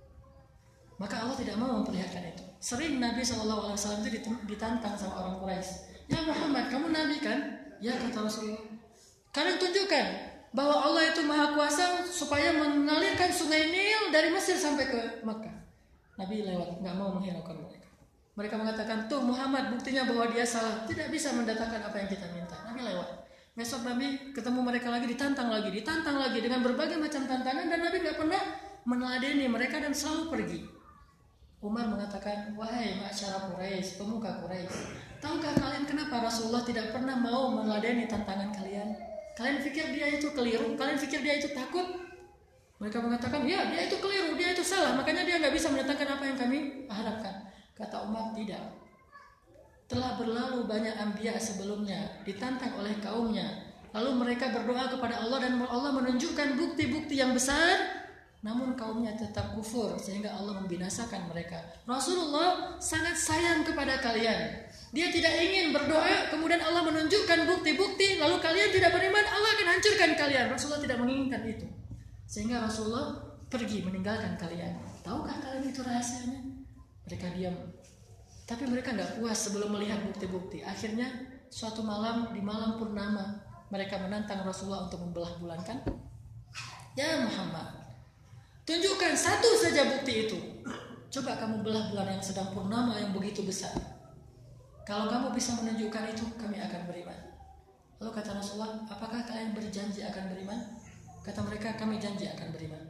Maka Allah tidak mau memperlihatkan itu. Sering Nabi shallallahu alaihi wasallam itu ditantang sama orang Quraisy. Ya Muhammad, kamu Nabi kan? Ya, kata Rasulullah. Kalian tunjukkan bahwa Allah itu Maha Kuasa supaya mengalirkan sungai Nil dari Mesir sampai ke Makkah. Nabi lewat, nggak mau menghiraukan mereka. Mereka mengatakan, tuh Muhammad buktinya bahwa dia salah, tidak bisa mendatangkan apa yang kita minta. Nabi lewat. Besok Nabi ketemu mereka lagi, ditantang lagi, ditantang lagi dengan berbagai macam tantangan, dan Nabi nggak pernah meneladani mereka dan selalu pergi. Umar mengatakan, wahai masyarakat Quraisy, pemuka Quraisy, tahukah kalian kenapa Rasulullah tidak pernah mau meneladani tantangan kalian? Kalian pikir dia itu keliru? Kalian pikir dia itu takut? Mereka mengatakan, ya dia itu keliru, dia itu salah, makanya dia nggak bisa mendatangkan apa yang kami harapkan. Kata Umar, tidak. Telah berlalu banyak anbiya sebelumnya, ditantang oleh kaumnya, lalu mereka berdoa kepada Allah dan Allah menunjukkan bukti-bukti yang besar, namun kaumnya tetap kufur sehingga Allah membinasakan mereka. Rasulullah sangat sayang kepada kalian. Dia tidak ingin berdoa kemudian Allah menunjukkan bukti-bukti lalu kalian tidak beriman, Allah akan hancurkan kalian. Rasulullah tidak menginginkan itu. Sehingga Rasulullah pergi meninggalkan kalian. Tahukah kalian itu rahasianya? Mereka diam. Tapi mereka nggak puas sebelum melihat bukti-bukti. Akhirnya suatu malam di malam purnama mereka menantang Rasulullah untuk membelah bulan kan? Ya Muhammad, tunjukkan satu saja bukti itu. Coba kamu belah bulan yang sedang purnama yang begitu besar. Kalau kamu bisa menunjukkan itu, kami akan beriman. Lalu kata Rasulullah, apakah kalian berjanji akan beriman? Kata mereka, kami janji akan beriman.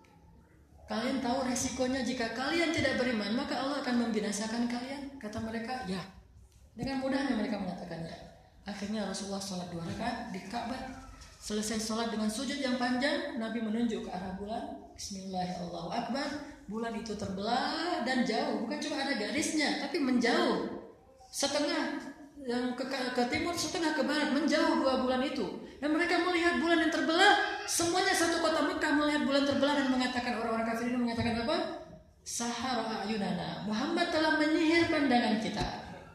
Kalian tahu resikonya jika kalian tidak beriman, maka Allah akan membinasakan kalian. Kata mereka, ya. Dengan mudahnya mereka mengatakannya. Akhirnya Rasulullah sholat dua rakaat di Ka'bah. Selesai sholat dengan sujud yang panjang, Nabi menunjuk ke arah bulan. Bismillahirrahmanirrahim. Bulan itu terbelah dan jauh. Bukan cuma ada garisnya, tapi menjauh. Setengah yang ke, ke timur, setengah ke barat, menjauh dua bulan itu. Dan mereka melihat bulan yang terbelah. Semuanya satu kota Mekah melihat bulan terbelah dan mengatakan, orang-orang kafir ini mengatakan apa? sahara a'yunana. Muhammad telah menyihir pandangan kita.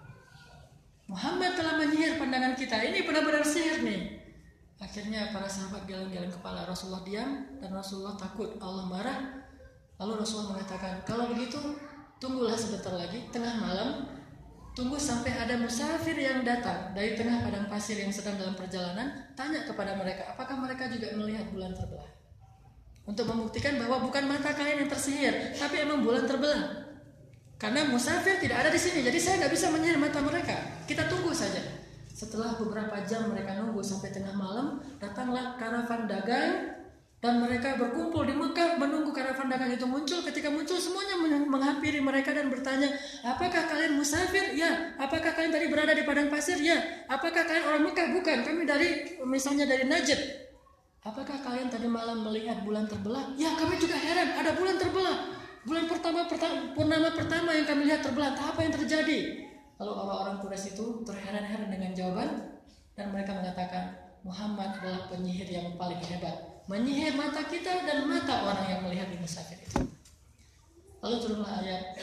Muhammad telah menyihir pandangan kita. Ini benar-benar sihir nih. Akhirnya para sahabat geleng-geleng kepala. Rasulullah diam dan Rasulullah takut Allah marah. Lalu Rasulullah mengatakan, kalau begitu tunggulah sebentar lagi, tengah malam, tunggu sampai ada musafir yang datang dari tengah padang pasir yang sedang dalam perjalanan. Tanya kepada mereka, apakah mereka juga melihat bulan terbelah? Untuk membuktikan bahwa bukan mata kalian yang tersihir, tapi emang bulan terbelah. Karena musafir tidak ada di sini, jadi saya nggak bisa menyihir mata mereka. Kita tunggu saja. Setelah beberapa jam mereka nunggu sampai tengah malam, datanglah karavan dagang dan mereka berkumpul di Mekah menunggu karavan dagang itu muncul. Ketika muncul semuanya menghampiri mereka dan bertanya, apakah kalian musafir? Ya. Apakah kalian tadi berada di padang pasir? Ya. Apakah kalian orang Mekah? Bukan. Kami dari misalnya dari Najd. Apakah kalian tadi malam melihat bulan terbelah? Ya, kami juga heran. Ada bulan terbelah. Bulan pertama, pertama purnama pertama yang kami lihat terbelah. Apa yang terjadi? Lalu orang-orang Quraisy itu terheran-heran dengan jawaban dan mereka mengatakan, Muhammad adalah penyihir yang paling hebat, menyihir mata kita dan mata orang yang melihat di musafir itu. Lalu turunlah ayat,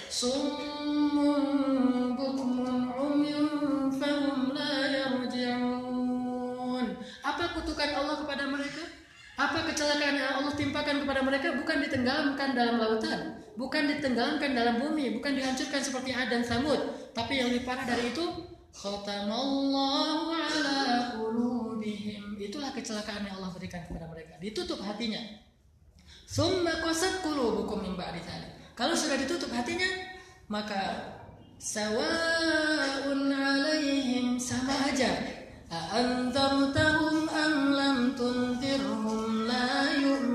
Summun bukmun umyun fahum la yarji'un. Apa kutukan Allah kepada mereka? Apa kecelakaan yang Allah timpakan kepada mereka? Bukan ditenggelamkan dalam lautan, bukan ditenggelamkan dalam bumi, bukan dihancurkan seperti Ad dan Tsamud, tapi yang lebih parah dari itu, khatamallahu ala qulubihim. Itulah kecelakaan yang Allah berikan kepada mereka. Ditutup hatinya. Summa qasat qulubukum min ba'di dzalik. Kalau sudah ditutup hatinya, maka sawa'un 'alaihim, sama aja. A'anzartahum am lam tunzirhum la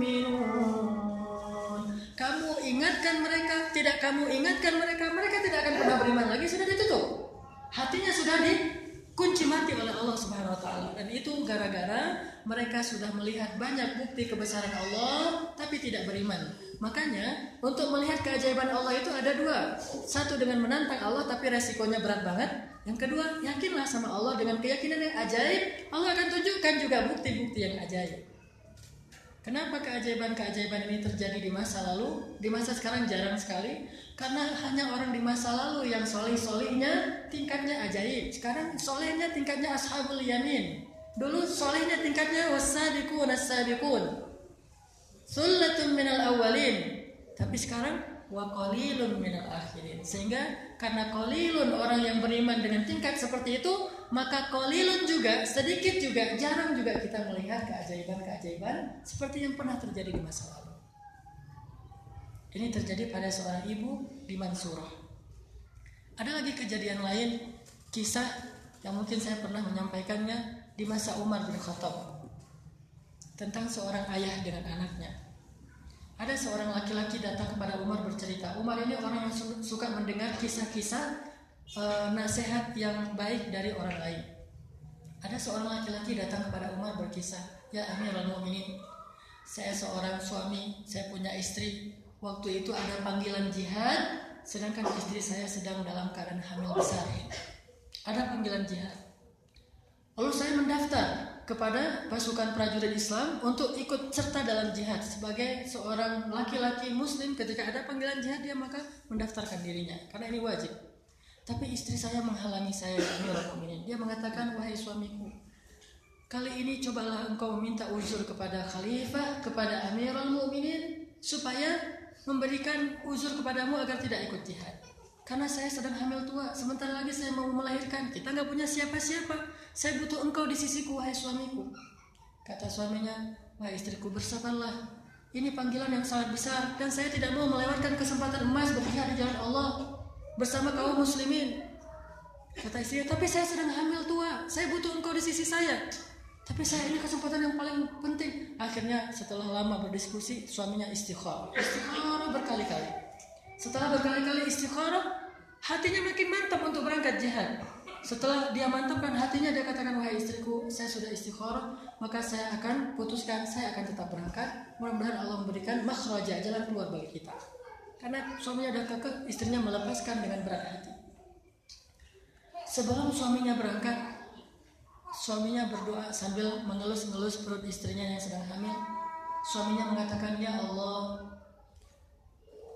yu'minun. Kamu ingatkan mereka, tidak kamu ingatkan mereka, mereka tidak akan pernah beriman lagi. Sudah ditutup. Hatinya sudah dikunci mati oleh Allah Subhanahu wa taala. Dan itu gara-gara mereka sudah melihat banyak bukti kebesaran Allah tapi tidak beriman. Makanya untuk melihat keajaiban Allah itu ada dua. Satu dengan menantang Allah tapi resikonya berat banget. Yang kedua, yakinlah sama Allah dengan keyakinan yang ajaib. Allah akan tunjukkan juga bukti-bukti yang ajaib. Kenapa keajaiban-keajaiban ini terjadi di masa lalu? Di masa sekarang jarang sekali. Karena hanya orang di masa lalu yang soleh-solehnya tingkatnya ajaib. Sekarang solehnya tingkatnya ashabul yamin. Dulu solehnya tingkatnya was-sabiqun as-sabiqun, sullatun minal awwalin. Tapi sekarang wa qalilun minal akhirin. Sehingga karena qalilun orang yang beriman dengan tingkat seperti itu, maka qalilun juga, sedikit juga, jarang juga kita melihat keajaiban-keajaiban seperti yang pernah terjadi di masa lalu. Ini terjadi pada seorang ibu di Mansurah. Ada lagi kejadian lain, kisah yang mungkin saya pernah menyampaikannya di masa Umar bin Khattab, tentang seorang ayah dengan anaknya. Ada seorang laki-laki datang kepada Umar bercerita. Umar ini orang yang suka mendengar kisah-kisah e, nasihat yang baik dari orang lain. Ada seorang laki-laki datang kepada Umar berkisah, ya Amirul Mukminin, saya seorang suami, saya punya istri. Waktu itu ada panggilan jihad, sedangkan istri saya sedang dalam keadaan hamil besar. Ada panggilan jihad. Lalu saya mendaftar kepada pasukan prajurit Islam untuk ikut serta dalam jihad. Sebagai seorang laki-laki muslim, ketika ada panggilan jihad, dia maka mendaftarkan dirinya, karena ini wajib. Tapi istri saya menghalangi saya. Dia mengatakan, wahai suamiku, kali ini cobalah engkau meminta uzur kepada khalifah, kepada Amirul Mukminin, supaya memberikan uzur kepadamu agar tidak ikut jihad. Karena saya sedang hamil tua, sebentar lagi saya mau melahirkan. Kita nggak punya siapa-siapa. Saya butuh engkau di sisiku, wahai suamiku. Kata suaminya, wahai istriku, bersabarlah. Ini panggilan yang sangat besar dan saya tidak mau melewatkan kesempatan emas berjihad di jalan Allah bersama kaum muslimin. Kata istrinya, tapi saya sedang hamil tua. Saya butuh engkau di sisi saya. Tapi saya ini kesempatan yang paling penting. Akhirnya setelah lama berdiskusi, suaminya istikharah. Istikharah berkali-kali. Setelah berkali-kali istikharah, hatinya makin mantap untuk berangkat jihad. Setelah dia mantapkan hatinya, dia katakan, wahai istriku, saya sudah istikharah, maka saya akan putuskan, saya akan tetap berangkat. Mudah-mudahan Allah memberikan makhraja, jalan keluar bagi kita. Karena suaminya sudah kekeh, istrinya melepaskan dengan berat hati. Sebelum suaminya berangkat, suaminya berdoa sambil mengelus-ngelus perut istrinya yang sedang hamil. Suaminya mengatakan, ya Allah,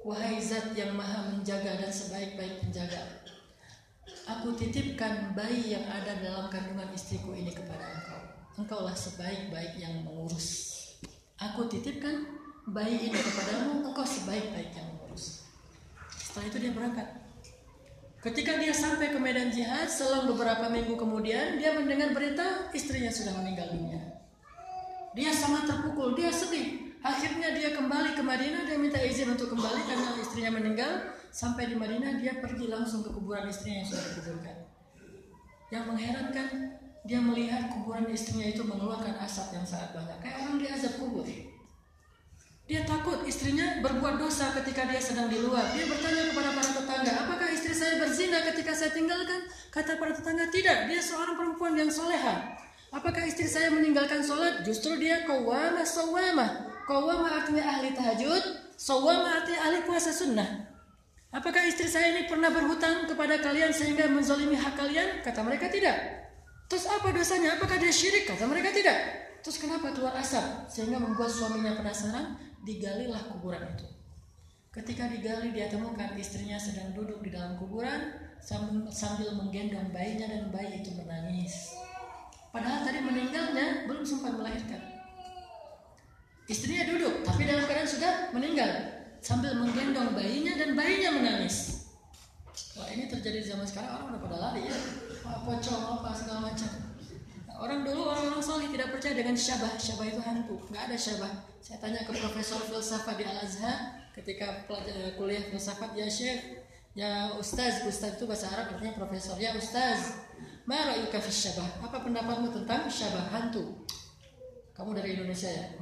wahai zat yang maha menjaga dan sebaik-baik penjaga, aku titipkan bayi yang ada dalam kandungan istriku ini kepada engkau. Engkaulah sebaik-baik yang mengurus. Aku titipkan bayi ini kepadamu, engkau sebaik-baik yang mengurus. Setelah itu dia berangkat. Ketika dia sampai ke medan jihad, selang beberapa minggu kemudian, dia mendengar berita istrinya sudah meninggal dunia. Dia sangat terpukul, dia sedih. Akhirnya dia kembali ke Madinah, dia minta izin untuk kembali karena istrinya meninggal. Sampai di Madinah, dia pergi langsung ke kuburan istrinya yang sudah dikuburkan. Yang mengherankan, dia melihat kuburan istrinya itu mengeluarkan asap yang sangat banyak, kayak orang diazab kubur. Dia takut istrinya berbuat dosa ketika dia sedang di luar. Dia bertanya kepada para tetangga, apakah istri saya berzina ketika saya tinggalkan? Kata para tetangga, tidak, dia seorang perempuan yang soleha. Apakah istri saya meninggalkan sholat? Justru dia qawwamah sawwamah. Qawwamah artinya ahli tahajud, sawwamah artinya ahli puasa sunnah. Apakah istri saya ini pernah berhutang kepada kalian sehingga menzalimi hak kalian? Kata mereka tidak. Terus apa dosanya? Apakah dia syirik? Kata mereka tidak. Terus kenapa keluar asap? Sehingga membuat suaminya penasaran, digalilah kuburan itu. Ketika digali, dia temukan istrinya sedang duduk di dalam kuburan sambil, sambil menggendong bayinya dan bayi itu menangis. Padahal tadi meninggalnya belum sempat melahirkan. Istrinya duduk, tapi dalam keadaan sudah meninggal, sambil menggendong bayinya dan bayinya menangis. Wah, ini terjadi zaman sekarang, orang udah pada lari ya, wah, pocong apa segala macam. Nah, orang dulu orang-orang saleh tidak percaya dengan syabah. Syabah itu hantu, nggak ada syabah. Saya tanya ke profesor filsafat di Al Azhar ketika pelajar kuliah filsafat, ya syekh, ya ustaz, ustaz itu bahasa Arab artinya profesor, ya ustaz, ma ra'yuka fi syabah? Apa pendapatmu tentang syabah, hantu? Kamu dari Indonesia ya?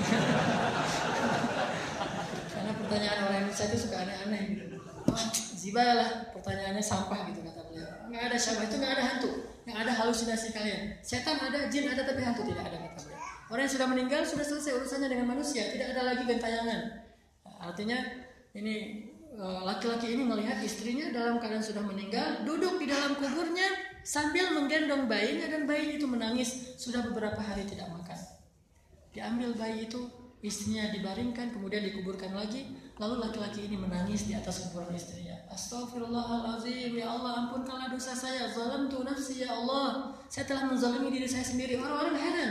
Karena pertanyaan orang Indonesia itu suka aneh-aneh gitu. Oh, zibalah, pertanyaannya sampah gitu kata beliau. Nggak ada syabah, itu nggak ada hantu. Yang ada halusinasi kalian. Setan ada, jin ada, tapi hantu tidak ada kata beliau. Orang yang sudah meninggal sudah selesai urusannya dengan manusia, tidak ada lagi gentayangan. Artinya ini laki-laki ini melihat istrinya dalam keadaan sudah meninggal, duduk di dalam kuburnya sambil menggendong bayinya dan bayi itu menangis sudah beberapa hari tidak makan. Diambil bayi itu, istrinya dibaringkan, kemudian dikuburkan lagi. Lalu laki-laki ini menangis di atas kuburan istrinya. Astaghfirullahaladzim, ya Allah ampunkanlah dosa saya. Zalamtu nafsi ya Allah, saya telah menzalimi diri saya sendiri. Orang-orang heran.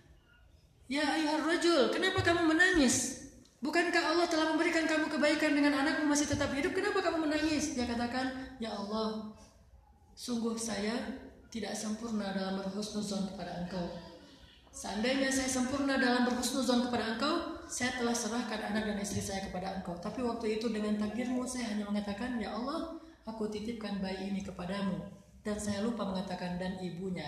Ya ayuhar rajul, kenapa kamu menangis? Bukankah Allah telah memberikan kamu kebaikan dengan anakmu masih tetap hidup? Kenapa kamu menangis? Dia katakan, ya Allah, sungguh saya tidak sempurna dalam berhusnuzon kepada engkau. Seandainya saya sempurna dalam berhusnuzon kepada engkau, saya telah serahkan anak dan istri saya kepada engkau. Tapi waktu itu dengan takdirmu saya hanya mengatakan, ya Allah, aku titipkan bayi ini kepadamu. Dan saya lupa mengatakan dan ibunya.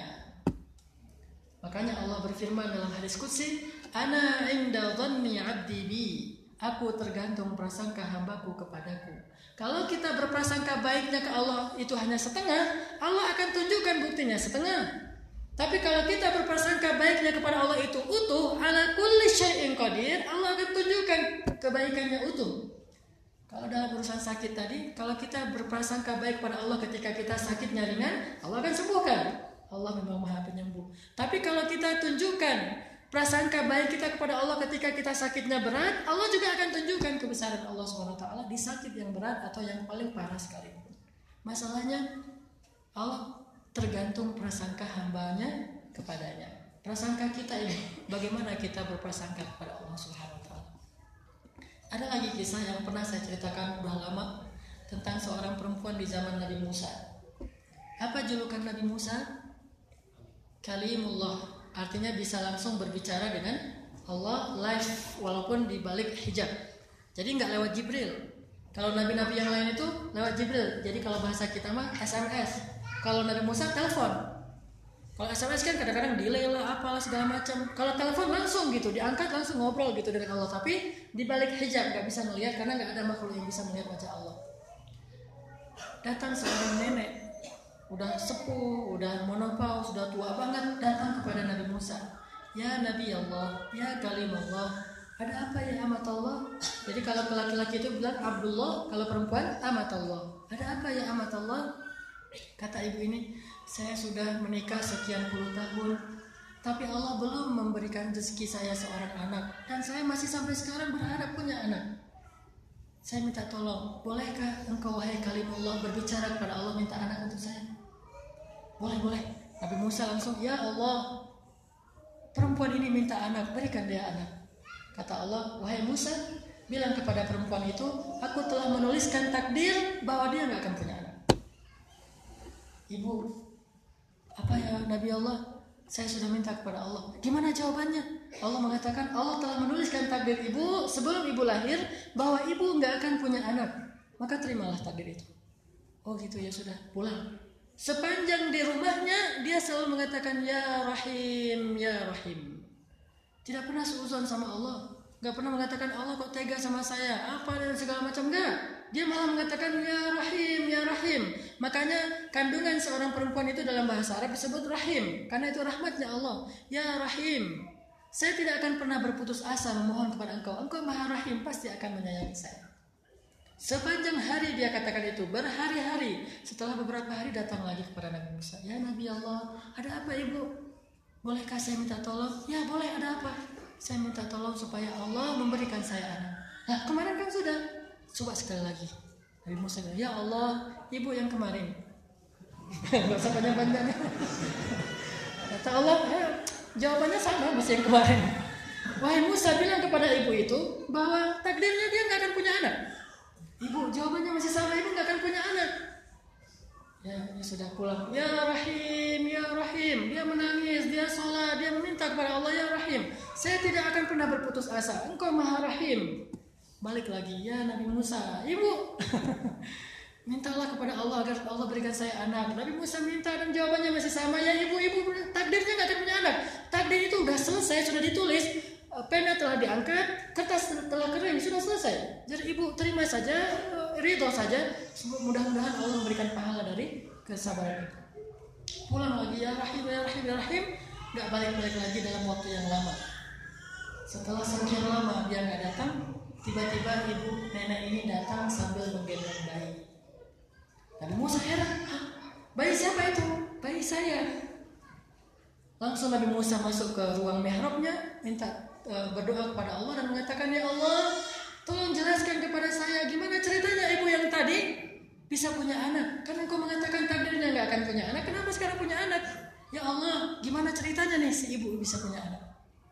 Makanya Allah berfirman dalam hadis qudsi, ana inda dhanni 'abdi bi. Aku tergantung prasangka hambaku kepadaku. Kalau kita berprasangka baiknya ke Allah itu hanya setengah, Allah akan tunjukkan buktinya setengah. Tapi kalau kita berprasangka baiknya kepada Allah itu utuh, ala kulli syai'in qadir, Allah akan tunjukkan kebaikannya utuh. Kalau dalam urusan sakit tadi, kalau kita berprasangka baik pada Allah ketika kita sakitnya ringan, Allah akan sembuhkan. Allah memang Maha Penyembuh. Tapi kalau kita tunjukkan prasangka baik kita kepada Allah ketika kita sakitnya berat, Allah juga akan tunjukkan kebesaran Allah subhanahu wa taala di sakit yang berat atau yang paling parah sekalipun. Masalahnya Allah tergantung prasangka hambanya kepadanya. Prasangka kita ini, bagaimana kita berprasangka kepada Allah subhanahu wa taala. Ada lagi kisah yang pernah saya ceritakan udah lama tentang seorang perempuan di zaman Nabi Musa. Apa julukan Nabi Musa? Kalimullah, artinya bisa langsung berbicara dengan Allah live walaupun di balik hijab. Jadi nggak lewat Jibril. Kalau nabi-nabi yang lain itu lewat Jibril. Jadi kalau bahasa kita mah S M S. Kalau Nabi Musa telepon. Kalau S M S kan kadang-kadang delay lah, apalah segala macam. Kalau telepon langsung gitu, diangkat langsung ngobrol gitu dengan Allah. Tapi di balik hijab nggak bisa melihat karena nggak ada makhluk yang bisa melihat wajah Allah. Datang seorang nenek, udah sepuh, udah monopause, sudah tua banget, datang kepada Nabi Musa. Ya Nabi Allah, ya Kalimullah, ada apa ya amat Allah? Jadi kalau laki-laki itu bilang Abdullah, kalau perempuan amat Allah. Ada apa ya amat Allah? Kata ibu ini, saya sudah menikah sekian puluh tahun, tapi Allah belum memberikan rezeki saya seorang anak, dan saya masih sampai sekarang berharap punya anak. saya minta tolong, bolehkah engkau wahai kalimullah berbicara kepada Allah minta anak untuk saya? Boleh, boleh. Nabi Musa langsung, ya Allah, perempuan ini minta anak, berikan dia anak. Kata Allah, wahai Musa, bilang kepada perempuan itu, aku telah menuliskan takdir bahwa dia gak akan punya anak. Ibu, apa ya Nabi Allah? Saya sudah minta kepada Allah. Gimana jawabannya? Allah mengatakan, Allah telah menuliskan takdir ibu sebelum ibu lahir bahwa ibu gak akan punya anak. Maka terimalah takdir itu. Oh gitu ya, sudah, pulang. Sepanjang di rumahnya dia selalu mengatakan ya Rahim, ya Rahim. Tidak pernah seuzon sama Allah. Gak pernah mengatakan Allah kok tega sama saya, apa dan segala macam. Enggak. Dia malah mengatakan ya Rahim, ya Rahim. Makanya kandungan seorang perempuan itu dalam bahasa Arab disebut Rahim, karena itu rahmatnya Allah. Ya Rahim, saya tidak akan pernah berputus asa memohon kepada engkau. Engkau Maha Rahim, pasti akan menyayangi saya. Sepanjang hari dia katakan itu, berhari-hari. Setelah beberapa hari datang lagi kepada Nabi Musa. Ya Nabi Allah, ada apa ibu? Bolehkah saya minta tolong? Ya boleh, ada apa? Saya minta tolong supaya Allah memberikan saya anak. Nah kemarin kan sudah. Coba sekali lagi. Nabi Musa bilang, ya Allah, ibu yang kemarin. Gak usah panjang-panjang. Kata Allah, ya, jawabannya sama masih yang kemarin. Wahai Musa, bilang kepada ibu itu bahwa takdirnya dia gak akan punya anak. Ibu, jawabannya masih sama, ibu gak akan punya anak. Ya, dia sudah pulang. Ya Rahim, ya Rahim. Dia menangis, dia sholat, dia meminta kepada Allah, ya Rahim. Saya tidak akan pernah berputus asa. Engkau Maha Rahim. Balik lagi, ya Nabi Musa. Ibu, mintalah kepada Allah agar Allah berikan saya anak. Nabi Musa minta dan jawabannya masih sama. Ya ibu, ibu takdirnya gak akan punya anak. Takdir itu sudah selesai, sudah ditulis. Pena telah diangkat, kertas telah kering, sudah selesai. Jadi ibu terima saja, ridho saja. Mudah-mudahan Allah memberikan pahala dari kesabaran itu. Pulang lagi, ya Rahim, ya Rahim, ya Rahim. Gak balik-balik lagi dalam waktu yang lama. Setelah sekian lama dia gak datang, tiba-tiba ibu nenek ini datang sambil menggendong bayi. Nabi Musa heran, hah? Bayi siapa itu? Bayi saya. Langsung Nabi Musa masuk ke ruang mihrabnya, minta berdoa kepada Allah dan mengatakan, ya Allah, tolong jelaskan kepada saya gimana ceritanya ibu yang tadi bisa punya anak. Karena engkau mengatakan takdirnya gak akan punya anak, kenapa sekarang punya anak? Ya Allah, gimana ceritanya nih si ibu bisa punya anak?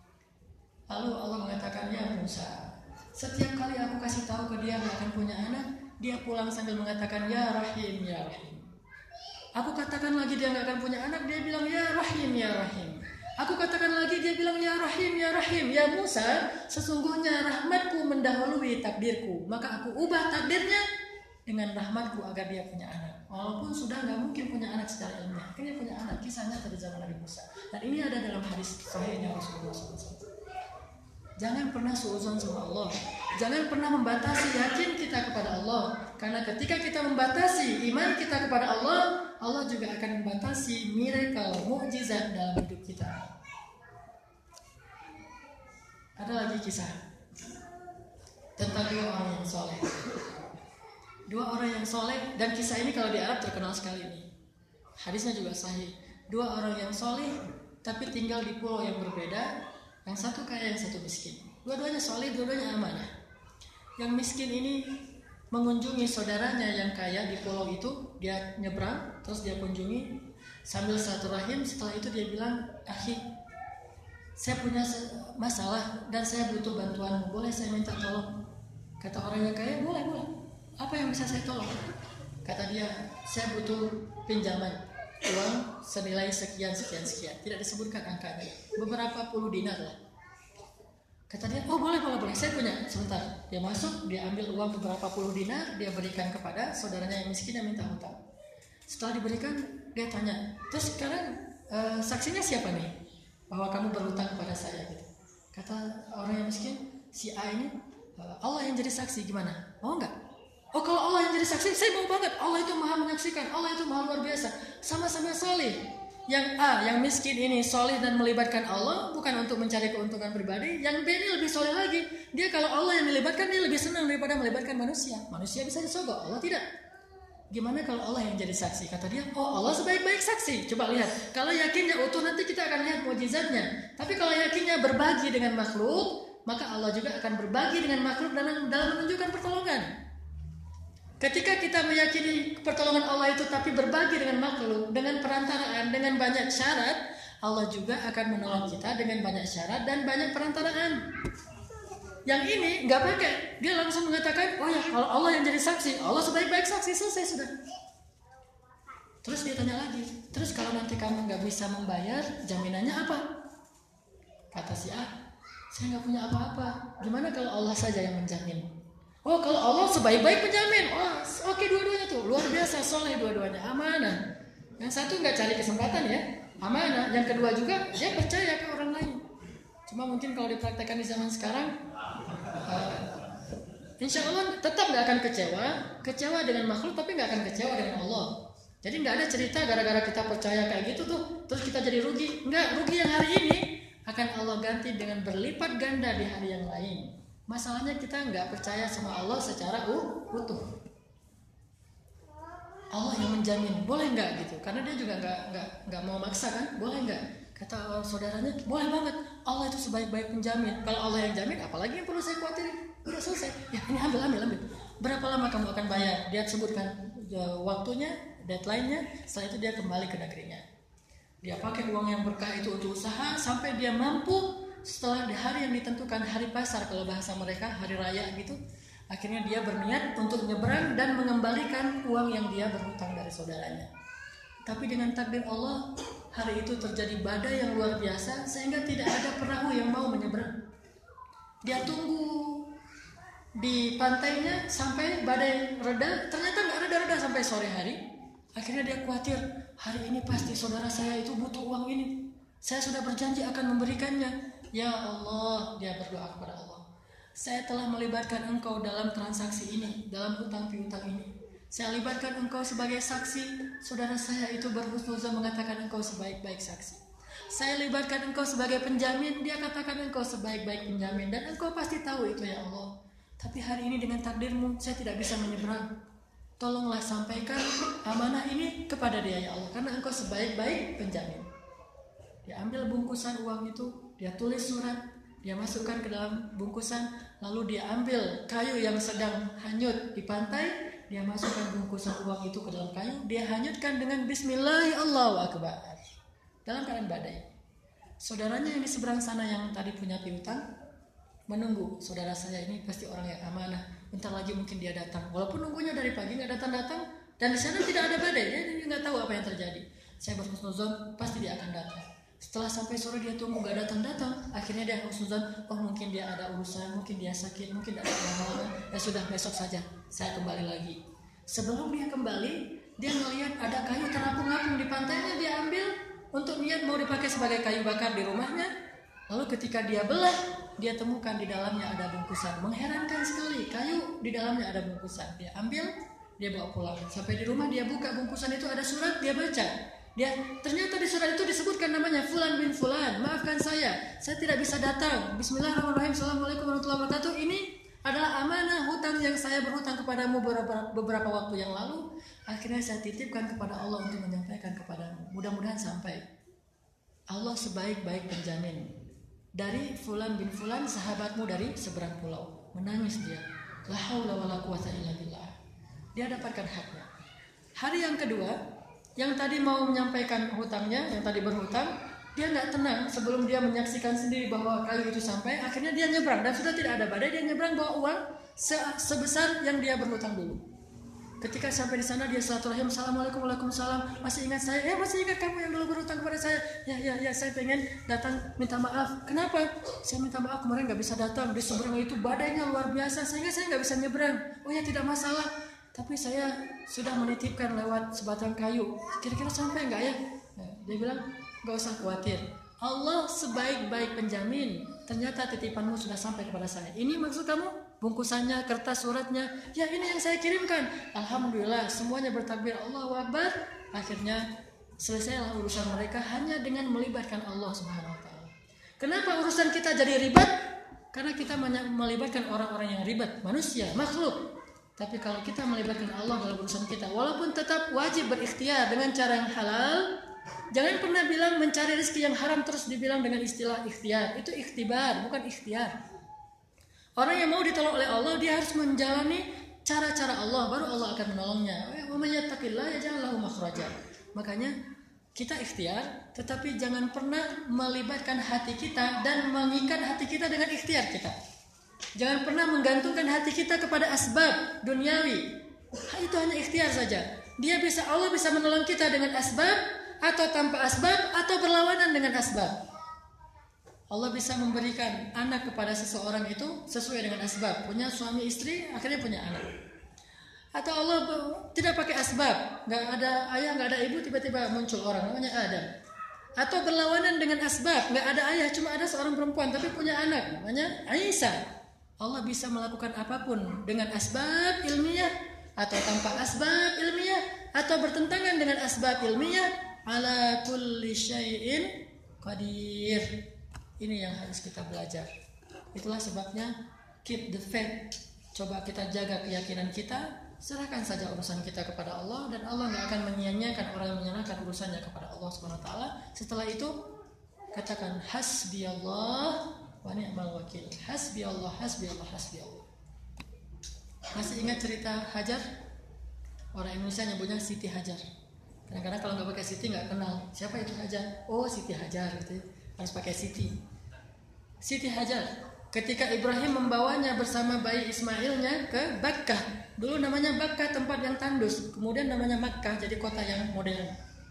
Lalu Allah mengatakan, ya Musa, setiap kali aku kasih tahu ke dia gak akan punya anak, dia pulang sambil mengatakan, ya Rahim, ya Rahim. Aku katakan lagi dia gak akan punya anak, dia bilang, ya Rahim, ya Rahim. Aku katakan lagi, dia bilang, ya Rahim, ya Rahim. Ya Musa, sesungguhnya rahmatku mendahului takdirku, maka aku ubah takdirnya dengan rahmatku agar dia punya anak. Walaupun sudah gak mungkin punya anak secara ilmiah, akhirnya punya anak. Kisahnya pada zaman Nabi Musa. Dan ini ada dalam hadis sahihnya Rasulullah shallallahu alaihi wasallam. Jangan pernah suudzon sama Allah. Jangan pernah membatasi yakin kita kepada Allah. Karena ketika kita membatasi iman kita kepada Allah, Allah juga akan membatasi miracle, mukjizat dalam hidup kita. Ada lagi kisah tentang dua orang yang soleh. Dua orang yang soleh, dan kisah ini kalau di Arab terkenal sekali nih. Hadisnya juga sahih. Dua orang yang soleh tapi tinggal di pulau yang berbeda. Yang satu kaya, yang satu miskin. Dua-duanya soleh, dua-duanya amanah. Yang miskin ini mengunjungi saudaranya yang kaya di pulau itu. Dia nyebrang, terus dia kunjungi sambil silaturahim. Setelah itu dia bilang, akhi, saya punya masalah dan saya butuh bantuanmu. Boleh saya minta tolong? Kata orang yang kaya, boleh, boleh. Apa yang bisa saya tolong? Kata dia, saya butuh pinjaman uang senilai sekian sekian sekian, tidak disebutkan angkanya, beberapa puluh dinar lah. Kata dia, oh boleh boleh boleh, saya punya. Sebentar, dia masuk, dia ambil uang beberapa puluh dinar, dia berikan kepada saudaranya yang miskin yang minta hutang. Setelah diberikan, dia tanya, terus sekarang uh, saksinya siapa nih bahwa kamu berhutang kepada saya? Gitu. Kata orang yang miskin, si A ini, uh, Allah yang jadi saksi, gimana? Mau nggak? Oh kalau Allah yang jadi saksi, saya mau banget. Allah itu maha menyaksikan, Allah itu maha luar biasa. Sama-sama soleh. Yang A, yang miskin ini soleh dan melibatkan Allah bukan untuk mencari keuntungan pribadi. Yang B ini lebih soleh lagi. Dia kalau Allah yang melibatkan, dia lebih senang daripada melibatkan manusia. Manusia bisa disogok, Allah tidak. Gimana kalau Allah yang jadi saksi? Kata dia, oh Allah sebaik-baik saksi. Coba lihat, kalau yakinnya utuh nanti kita akan lihat mukjizatnya. Tapi kalau yakinnya berbagi dengan makhluk, maka Allah juga akan berbagi dengan makhluk dalam dalam menunjukkan pertolongan. Ketika kita meyakini pertolongan Allah itu tapi berbagi dengan makhluk, dengan perantaraan, dengan banyak syarat, Allah juga akan menolong kita dengan banyak syarat dan banyak perantaraan. Yang ini nggak pakai, dia langsung mengatakan, oh ya kalau Allah yang jadi saksi, Allah sebaik-baik saksi, selesai sudah. Terus dia tanya lagi, terus kalau nanti kamu nggak bisa membayar, jaminannya apa? Kata si A, saya nggak punya apa-apa. Gimana kalau Allah saja yang menjamin? Oh kalau Allah sebaik-baik penjamin, oh oke okay, dua-duanya tuh luar biasa, soleh dua-duanya, amanah. Yang satu nggak cari kesempatan ya, amanah. Yang kedua juga dia percaya ke orang lain. Cuma mungkin kalau dipraktekkan di zaman sekarang, uh, insya Allah tetap nggak akan kecewa, kecewa dengan makhluk tapi nggak akan kecewa dengan Allah. Jadi nggak ada cerita gara-gara kita percaya kayak gitu tuh, terus kita jadi rugi. Nggak, rugi yang hari ini akan Allah ganti dengan berlipat ganda di hari yang lain. Masalahnya kita nggak percaya sama Allah secara utuh. Allah yang menjamin, boleh nggak gitu? Karena dia juga nggak nggak nggak mau maksa kan, boleh nggak? Kata saudaranya, boleh banget. Allah itu sebaik-baik penjamin. Kalau Allah yang jamin, apalagi yang perlu saya khawatirin? Udah selesai. Ya ini ambil ambil ambil. Berapa lama kamu akan bayar? Dia sebutkan ya, waktunya, deadline-nya. Setelah itu dia kembali ke negerinya. Dia pakai uang yang berkah itu untuk usaha sampai dia mampu. Setelah di hari yang ditentukan, hari pasar kalau bahasa mereka, hari raya gitu, akhirnya dia berniat untuk nyebrang dan mengembalikan uang yang dia berhutang dari saudaranya. Tapi dengan takdir Allah, hari itu terjadi badai yang luar biasa sehingga tidak ada perahu yang mau menyeberang. Dia tunggu di pantainya sampai badai reda, ternyata nggak reda-reda sampai sore hari. Akhirnya dia khawatir, hari ini pasti saudara saya itu butuh uang ini. Saya sudah berjanji akan memberikannya. Ya Allah, dia berdoa kepada Allah. Saya telah melibatkan engkau dalam transaksi ini, dalam hutang piutang ini. Saya libatkan engkau sebagai saksi. Saudara saya itu berhusnuzon mengatakan engkau sebaik-baik saksi. Saya libatkan engkau sebagai penjamin, dia katakan engkau sebaik-baik penjamin. Dan engkau pasti tahu itu ya Allah. Tapi hari ini dengan takdirmu, saya tidak bisa menyeberang. Tolonglah sampaikan amanah ini kepada dia ya Allah. Karena engkau sebaik-baik penjamin. Dia ambil bungkusan uang itu, dia tulis surat, dia masukkan ke dalam bungkusan, lalu dia ambil kayu yang sedang hanyut di pantai, dia masukkan bungkusan uang itu ke dalam kayu, dia hanyutkan dengan Bismillah Allahu Akbar dalam keadaan badai. Saudaranya yang di seberang sana yang tadi punya piutang menunggu, saudara saya ini pasti orang yang amanah, bentar lagi mungkin dia datang. Walaupun nunggunya dari pagi nggak datang-datang, dan di sana tidak ada badai, dia nggak tahu apa yang terjadi. Saya berhusnuzon pasti dia akan datang. Setelah sampai sore dia tunggu gak datang-datang, akhirnya dia husnuzon, oh mungkin dia ada urusan, mungkin dia sakit, mungkin ada halangan. Ya sudah, besok saja saya kembali lagi. Sebelum dia kembali, dia melihat ada kayu terapung-apung di pantainya, dia ambil untuk niat mau dipakai sebagai kayu bakar di rumahnya. Lalu ketika dia belah, dia temukan di dalamnya ada bungkusan. Mengherankan sekali, kayu di dalamnya ada bungkusan. Dia ambil, dia bawa pulang. Sampai di rumah dia buka bungkusan itu, ada surat, dia baca. Dia ternyata di surat itu disebutkan namanya Fulan bin Fulan. Maafkan saya, saya tidak bisa datang. Bismillahirrahmanirrahim. Assalamualaikum warahmatullahi wabarakatuh. Ini adalah amanah hutang yang saya berhutang kepadamu beberapa, beberapa waktu yang lalu. Akhirnya saya titipkan kepada Allah untuk menyampaikan kepadamu. Mudah-mudahan sampai. Allah sebaik-baik penjamin. Dari Fulan bin Fulan, sahabatmu dari seberang pulau. Menangis dia. La haula wala quwata illa billah. Dia dapatkan haknya. Hari yang kedua, yang tadi mau menyampaikan hutangnya, yang tadi berhutang, dia nggak tenang sebelum dia menyaksikan sendiri bahwa kayu itu sampai. Akhirnya dia nyebrang dan sudah tidak ada badai, dia nyebrang bawa uang se- sebesar yang dia berhutang dulu. Ketika sampai di sana dia silaturahim, assalamualaikum waalaikumsalam, masih ingat saya? Ya masih ingat kamu yang dulu berhutang kepada saya. Ya ya ya saya pengen datang minta maaf. Kenapa? Saya minta maaf kemarin nggak bisa datang, di seberang itu badainya luar biasa sehingga saya nggak bisa nyebrang. Oh ya tidak masalah. Tapi saya sudah menitipkan lewat sebatang kayu. Kira-kira sampai nggak ya? Nah, dia bilang, nggak usah khawatir. Allah sebaik-baik penjamin. Ternyata titipanmu sudah sampai kepada saya. Ini maksud kamu? Bungkusannya, kertas suratnya. Ya ini yang saya kirimkan. Alhamdulillah, semuanya bertakbir Allahu Akbar. Akhirnya selesailah urusan mereka hanya dengan melibatkan Allah Subhanahu Wa Taala. Kenapa urusan kita jadi ribet? Karena kita melibatkan orang-orang yang ribet, manusia, makhluk. Tapi kalau kita melibatkan Allah dalam urusan kita, walaupun tetap wajib berikhtiar dengan cara yang halal, jangan pernah bilang mencari rezeki yang haram terus dibilang dengan istilah ikhtiar. Itu ikhtibar, bukan ikhtiar. Orang yang mau ditolong oleh Allah, dia harus menjalani cara-cara Allah, baru Allah akan menolongnya. Wa may yattaqillah yaj'al lahu makhraja. Makanya kita ikhtiar, tetapi jangan pernah melibatkan hati kita dan mengikat hati kita dengan ikhtiar kita. Jangan pernah menggantungkan hati kita kepada asbab duniawi. Itu hanya ikhtiar saja. Dia bisa, Allah bisa menolong kita dengan asbab atau tanpa asbab atau berlawanan dengan asbab. Allah bisa memberikan anak kepada seseorang itu sesuai dengan asbab. Punya suami istri, akhirnya punya anak. Atau Allah tidak pakai asbab, nggak ada ayah, nggak ada ibu, tiba-tiba muncul orang namanya Adam. Atau berlawanan dengan asbab, nggak ada ayah, cuma ada seorang perempuan tapi punya anak namanya Aisyah. Allah bisa melakukan apapun dengan asbab ilmiah atau tanpa asbab ilmiah atau bertentangan dengan asbab ilmiah. Ala kulli syai'in qadir. Ini yang harus kita belajar. Itulah sebabnya keep the faith. Coba kita jaga keyakinan kita. Serahkan saja urusan kita kepada Allah, dan Allah nggak akan menyia-nyiakan orang yang menyerahkan urusannya kepada Allah Subhanahu Wa Taala. Setelah itu katakan hasbiyallah wa ni'mal wakil. Hasbiyallah, hasbiyallah, hasbiyallah. Masih ingat cerita Hajar? Orang Indonesia nyebutnya Siti Hajar. Kadang-kadang kalau nggak pakai Siti nggak kenal siapa itu Hajar. Oh, Siti Hajar gitu. Harus pakai Siti. Siti Hajar ketika Ibrahim membawanya bersama bayi Ismailnya ke Bakkah. Dulu namanya Bakkah, tempat yang tandus. Kemudian namanya Makkah, jadi kota yang modern.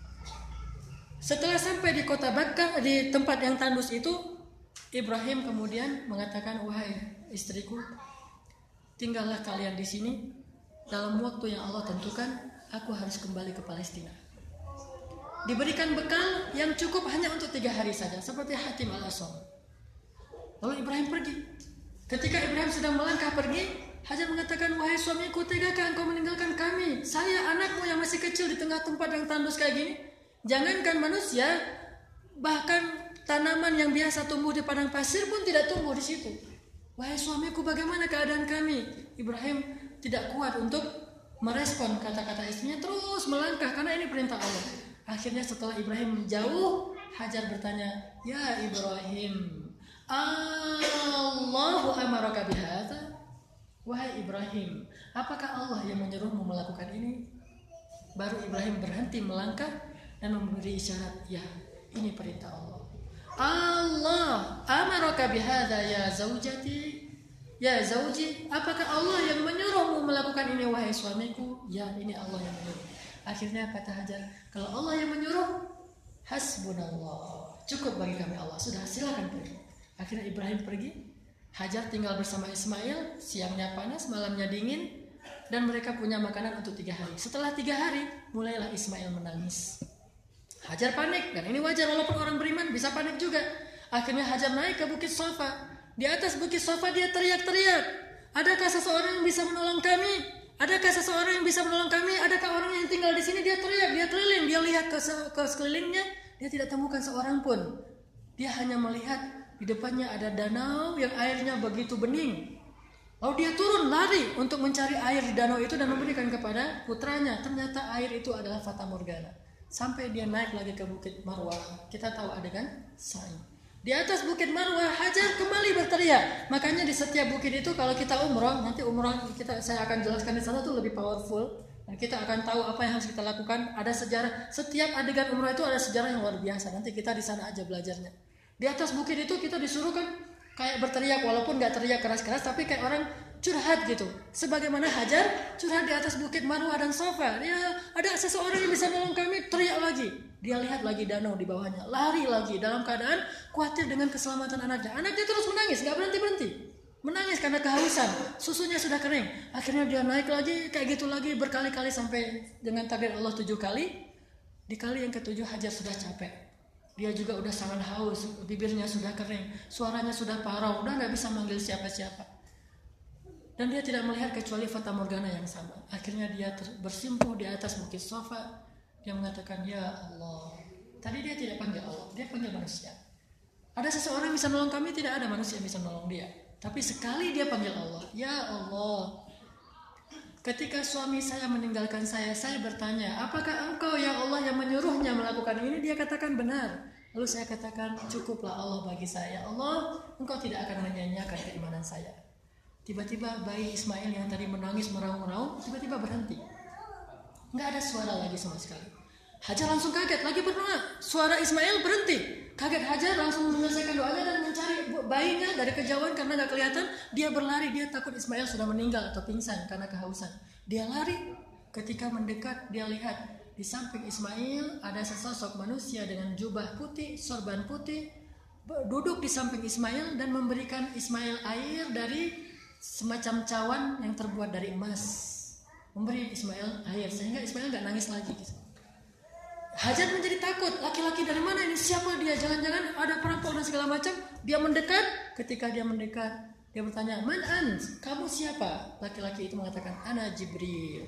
Setelah sampai di kota Bakkah, di tempat yang tandus itu, Ibrahim kemudian mengatakan, wahai istriku, tinggallah kalian di sini. Dalam waktu yang Allah tentukan, aku harus kembali ke Palestina. Diberikan bekal yang cukup hanya untuk tiga hari saja, seperti Hatim al-Asam. Lalu Ibrahim pergi. Ketika Ibrahim sedang melangkah pergi, Hajar mengatakan, wahai suamiku, tegakah engkau meninggalkan kami? Saya anakmu yang masih kecil di tengah tempat yang tandus kayak gini. Jangankan manusia, bahkan tanaman yang biasa tumbuh di padang pasir pun tidak tumbuh di situ. Wahai suamiku, bagaimana keadaan kami? Ibrahim tidak kuat untuk merespon kata-kata istrinya, terus melangkah karena ini perintah Allah. Akhirnya setelah Ibrahim menjauh, Hajar bertanya, ya Ibrahim, Allahu amaraka bihadza? Wahai Ibrahim, apakah Allah yang menyuruhmu melakukan ini? Baru Ibrahim berhenti melangkah dan memberi isyarat, ya, ini perintah Allah. Allah amaraka bihadza ya zaujati? Ya zauji, apakah Allah yang menyuruhmu melakukan ini wahai suamiku? Ya, ini Allah yang menyuruh. Akhirnya kata Hajar, kalau Allah yang menyuruh, hasbunallah, cukup bagi kami Allah, sudah silakan pergi. Akhirnya Ibrahim pergi. Hajar tinggal bersama Ismail. Siangnya panas, malamnya dingin, dan mereka punya makanan untuk tiga hari. Setelah tiga hari, mulailah Ismail menangis. Hajar panik, dan ini wajar walaupun orang beriman bisa panik juga. Akhirnya Hajar naik ke Bukit Safa. Di atas Bukit Safa dia teriak-teriak, adakah seseorang yang bisa menolong kami? Adakah seseorang yang bisa menolong kami? Adakah orang yang tinggal di sini? Dia teriak, dia keliling, dia lihat ke, ke sekelilingnya, dia tidak temukan seorang pun. Dia hanya melihat di depannya ada danau yang airnya begitu bening. Lalu dia turun lari untuk mencari air di danau itu dan memberikan kepada putranya. Ternyata air itu adalah Fata Morgana. Sampai dia naik lagi ke Bukit Marwah. Kita tahu adegan sa'i. Di atas Bukit Marwah, Hajar kembali berteriak. Makanya di setiap bukit itu kalau kita umrah, nanti umrah kita saya akan jelaskan di sana tuh lebih powerful. Dan kita akan tahu apa yang harus kita lakukan. Ada sejarah. Setiap adegan umrah itu ada sejarah yang luar biasa. Nanti kita di sana aja belajarnya. Di atas bukit itu kita disuruh kan kayak berteriak, walaupun nggak teriak keras-keras, tapi kayak orang curhat gitu. Sebagaimana Hajar curhat di atas Bukit Marwah dan Safa. Dia ada seseorang yang bisa menolong kami, teriak lagi. Dia lihat lagi danau di bawahnya, lari lagi dalam keadaan khawatir dengan keselamatan anaknya. Anaknya terus menangis, nggak berhenti-berhenti. Menangis karena kehausan, susunya sudah kering. Akhirnya dia naik lagi, kayak gitu lagi berkali-kali sampai dengan takdir Allah tujuh kali. Di kali yang ketujuh Hajar sudah capek. Dia juga udah sangat haus, bibirnya sudah kering, suaranya sudah parau, udah nggak bisa manggil siapa-siapa. Dan dia tidak melihat kecuali Fata Morgana yang sama. Akhirnya dia ter- bersimpuh di atas Bukit Safa. Dia mengatakan, ya Allah. Tadi dia tidak panggil Allah, dia panggil manusia. Ada seseorang yang bisa nolong kami? Tidak ada manusia yang bisa nolong dia. Tapi sekali dia panggil Allah, ya Allah. Ketika suami saya meninggalkan saya, saya bertanya, apakah engkau ya Allah yang menyuruhnya melakukan ini? Dia katakan benar. Lalu saya katakan, cukuplah Allah bagi saya. Allah, engkau tidak akan menyia-nyiakan keimanan saya. Tiba-tiba bayi Ismail yang tadi menangis meraung-raung tiba-tiba berhenti. Nggak ada suara lagi sama sekali. Hajar langsung kaget, lagi berdoa. Suara Ismail berhenti. Kaget Hajar langsung menyelesaikan doanya dan mencari bayinya dari kejauhan karena nggak kelihatan. Dia berlari, dia takut Ismail sudah meninggal atau pingsan karena kehausan. Dia lari. Ketika mendekat, dia lihat di samping Ismail ada sesosok manusia dengan jubah putih, sorban putih, duduk di samping Ismail dan memberikan Ismail air dari semacam cawan yang terbuat dari emas, memberi Ismail air sehingga Ismail nggak nangis lagi. Hajar menjadi takut, laki-laki dari mana ini, siapa dia, jangan-jangan ada perampok dan segala macam. Dia mendekat, ketika dia mendekat dia bertanya, man ant, kamu siapa? Laki-laki itu mengatakan, ana Jibril.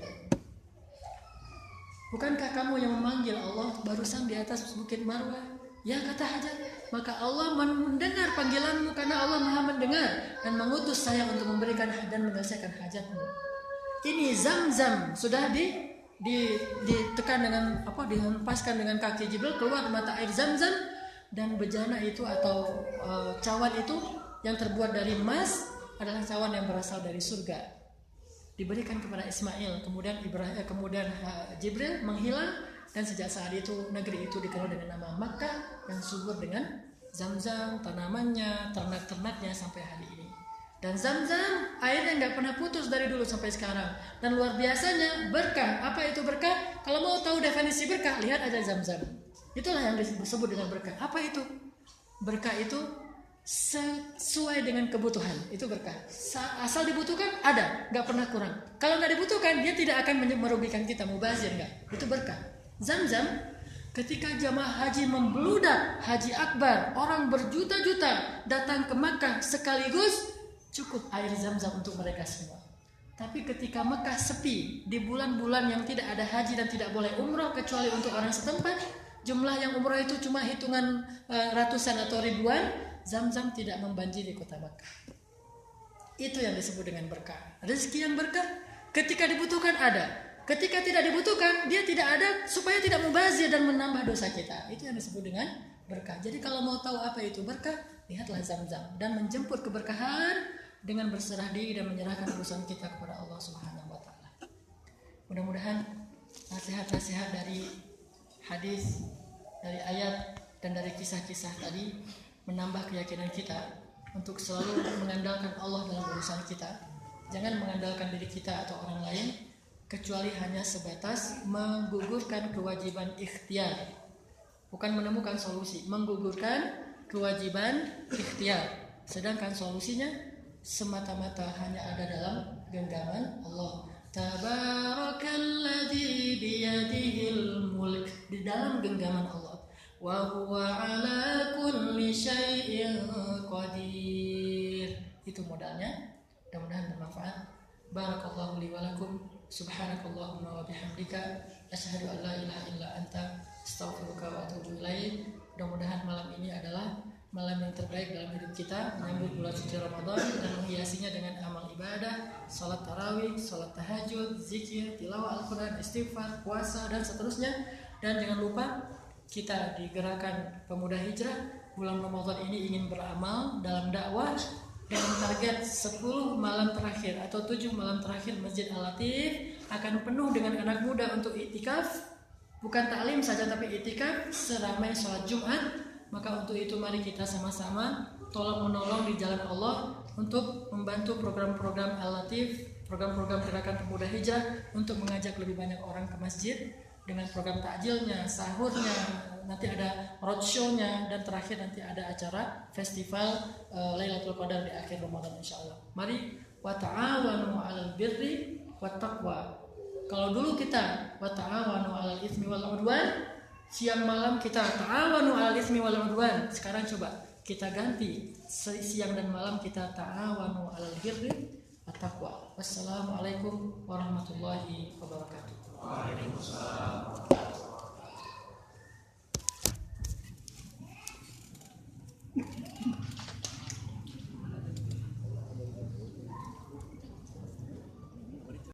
Bukankah kamu yang memanggil Allah barusan di atas bukit Marwah? Ya, kata Hajar, maka Allah mendengar panggilanmu karena Allah Maha mendengar dan mengutus saya untuk memberikan dan menyelesaikan hajatmu. Ini Zam-Zam sudah di, di ditekan dengan apa dihempaskan dengan kaki Jibril, keluar mata air Zam-Zam, dan bejana itu atau uh, cawan itu yang terbuat dari emas adalah cawan yang berasal dari surga. Diberikan kepada Ismail, kemudian Ibrahim, kemudian uh, Jibril menghilang. Dan sejak saat itu negeri itu dikenal dengan nama Makkah yang subur dengan Zam-Zam, tanamannya, ternak-ternaknya sampai hari ini. Dan Zam-Zam airnya nggak pernah putus dari dulu sampai sekarang. Dan luar biasanya berkah. Apa itu berkah? Kalau mau tahu definisi berkah, lihat aja Zam-Zam. Itulah yang disebut dengan berkah. Apa itu? Berkah itu sesuai dengan kebutuhan, itu berkah. Asal dibutuhkan ada, nggak pernah kurang. Kalau nggak dibutuhkan, dia tidak akan merugikan kita, mubazir nggak. Itu berkah. Zam-Zam, ketika jamaah haji membludak, haji akbar, orang berjuta-juta datang ke Makkah sekaligus, cukup air Zam-Zam untuk mereka semua. Tapi ketika Makkah sepi, di bulan-bulan yang tidak ada haji dan tidak boleh umrah kecuali untuk orang setempat, jumlah yang umrah itu cuma hitungan uh, ratusan atau ribuan, Zam-Zam tidak membanjiri kota Makkah. Itu yang disebut dengan berkah. Rezeki yang berkah, ketika dibutuhkan ada. Ketika tidak dibutuhkan, dia tidak ada supaya tidak mubazir dan menambah dosa kita. Itu yang disebut dengan berkah. Jadi kalau mau tahu apa itu berkah, lihatlah Zam-Zam dan menjemput keberkahan dengan berserah diri dan menyerahkan urusan kita kepada Allah Subhanahu wa taala. Mudah-mudahan nasihat-nasihat dari hadis, dari ayat dan dari kisah-kisah tadi menambah keyakinan kita untuk selalu mengandalkan Allah dalam urusan kita. Jangan mengandalkan diri kita atau orang lain, kecuali hanya sebatas menggugurkan kewajiban ikhtiar, bukan menemukan solusi, menggugurkan kewajiban ikhtiar. Sedangkan solusinya semata-mata hanya ada dalam genggaman Allah. Tabarakalladzi biyadihil mulk, di dalam genggaman Allah. Wa huwa ala kulli syai'in qadir. Itu modalnya. Mudah-mudahan bermanfaat. Barakallahu li wa lakum. Subhanakallahumma wa bihamdika asyhadu an la ilaha illa anta astaghfiruka wa atubu ilaik. Mudah-mudahan malam ini adalah malam yang terbaik dalam hidup kita, menyambut bulan suci Ramadan dan menghiasinya dengan amal ibadah, salat tarawih, salat tahajud, zikir, tilawah Al-Quran, istighfar, puasa dan seterusnya. Dan jangan lupa kita di Gerakan Pemuda Hijrah bulan Ramadan ini ingin beramal dalam dakwah dengan target sepuluh malam terakhir atau tujuh malam terakhir Masjid Al-Latif akan penuh dengan anak muda untuk itikaf, bukan taklim saja tapi itikaf seramai sholat Jumat. Maka untuk itu mari kita sama-sama tolong menolong di jalan Allah untuk membantu program-program Al-Latif, program-program Gerakan Pemuda Hijrah untuk mengajak lebih banyak orang ke masjid dengan program takjilnya, sahurnya, nanti ada roadshow-nya, dan terakhir nanti ada acara festival uh, Lailatul Qadar di akhir Ramadan insyaallah. Mari wa ta'awanu 'alal birri wat taqwa. Kalau dulu kita wa ta'awanu 'alal itsmi wal 'udwan, siang malam kita ta'awanu 'alal itsmi wal 'udwan. Sekarang coba kita ganti, siang dan malam kita ta'awanu 'alal birri wat taqwa. Wassalamualaikum warahmatullahi wabarakatuh. Waalaikumsalam.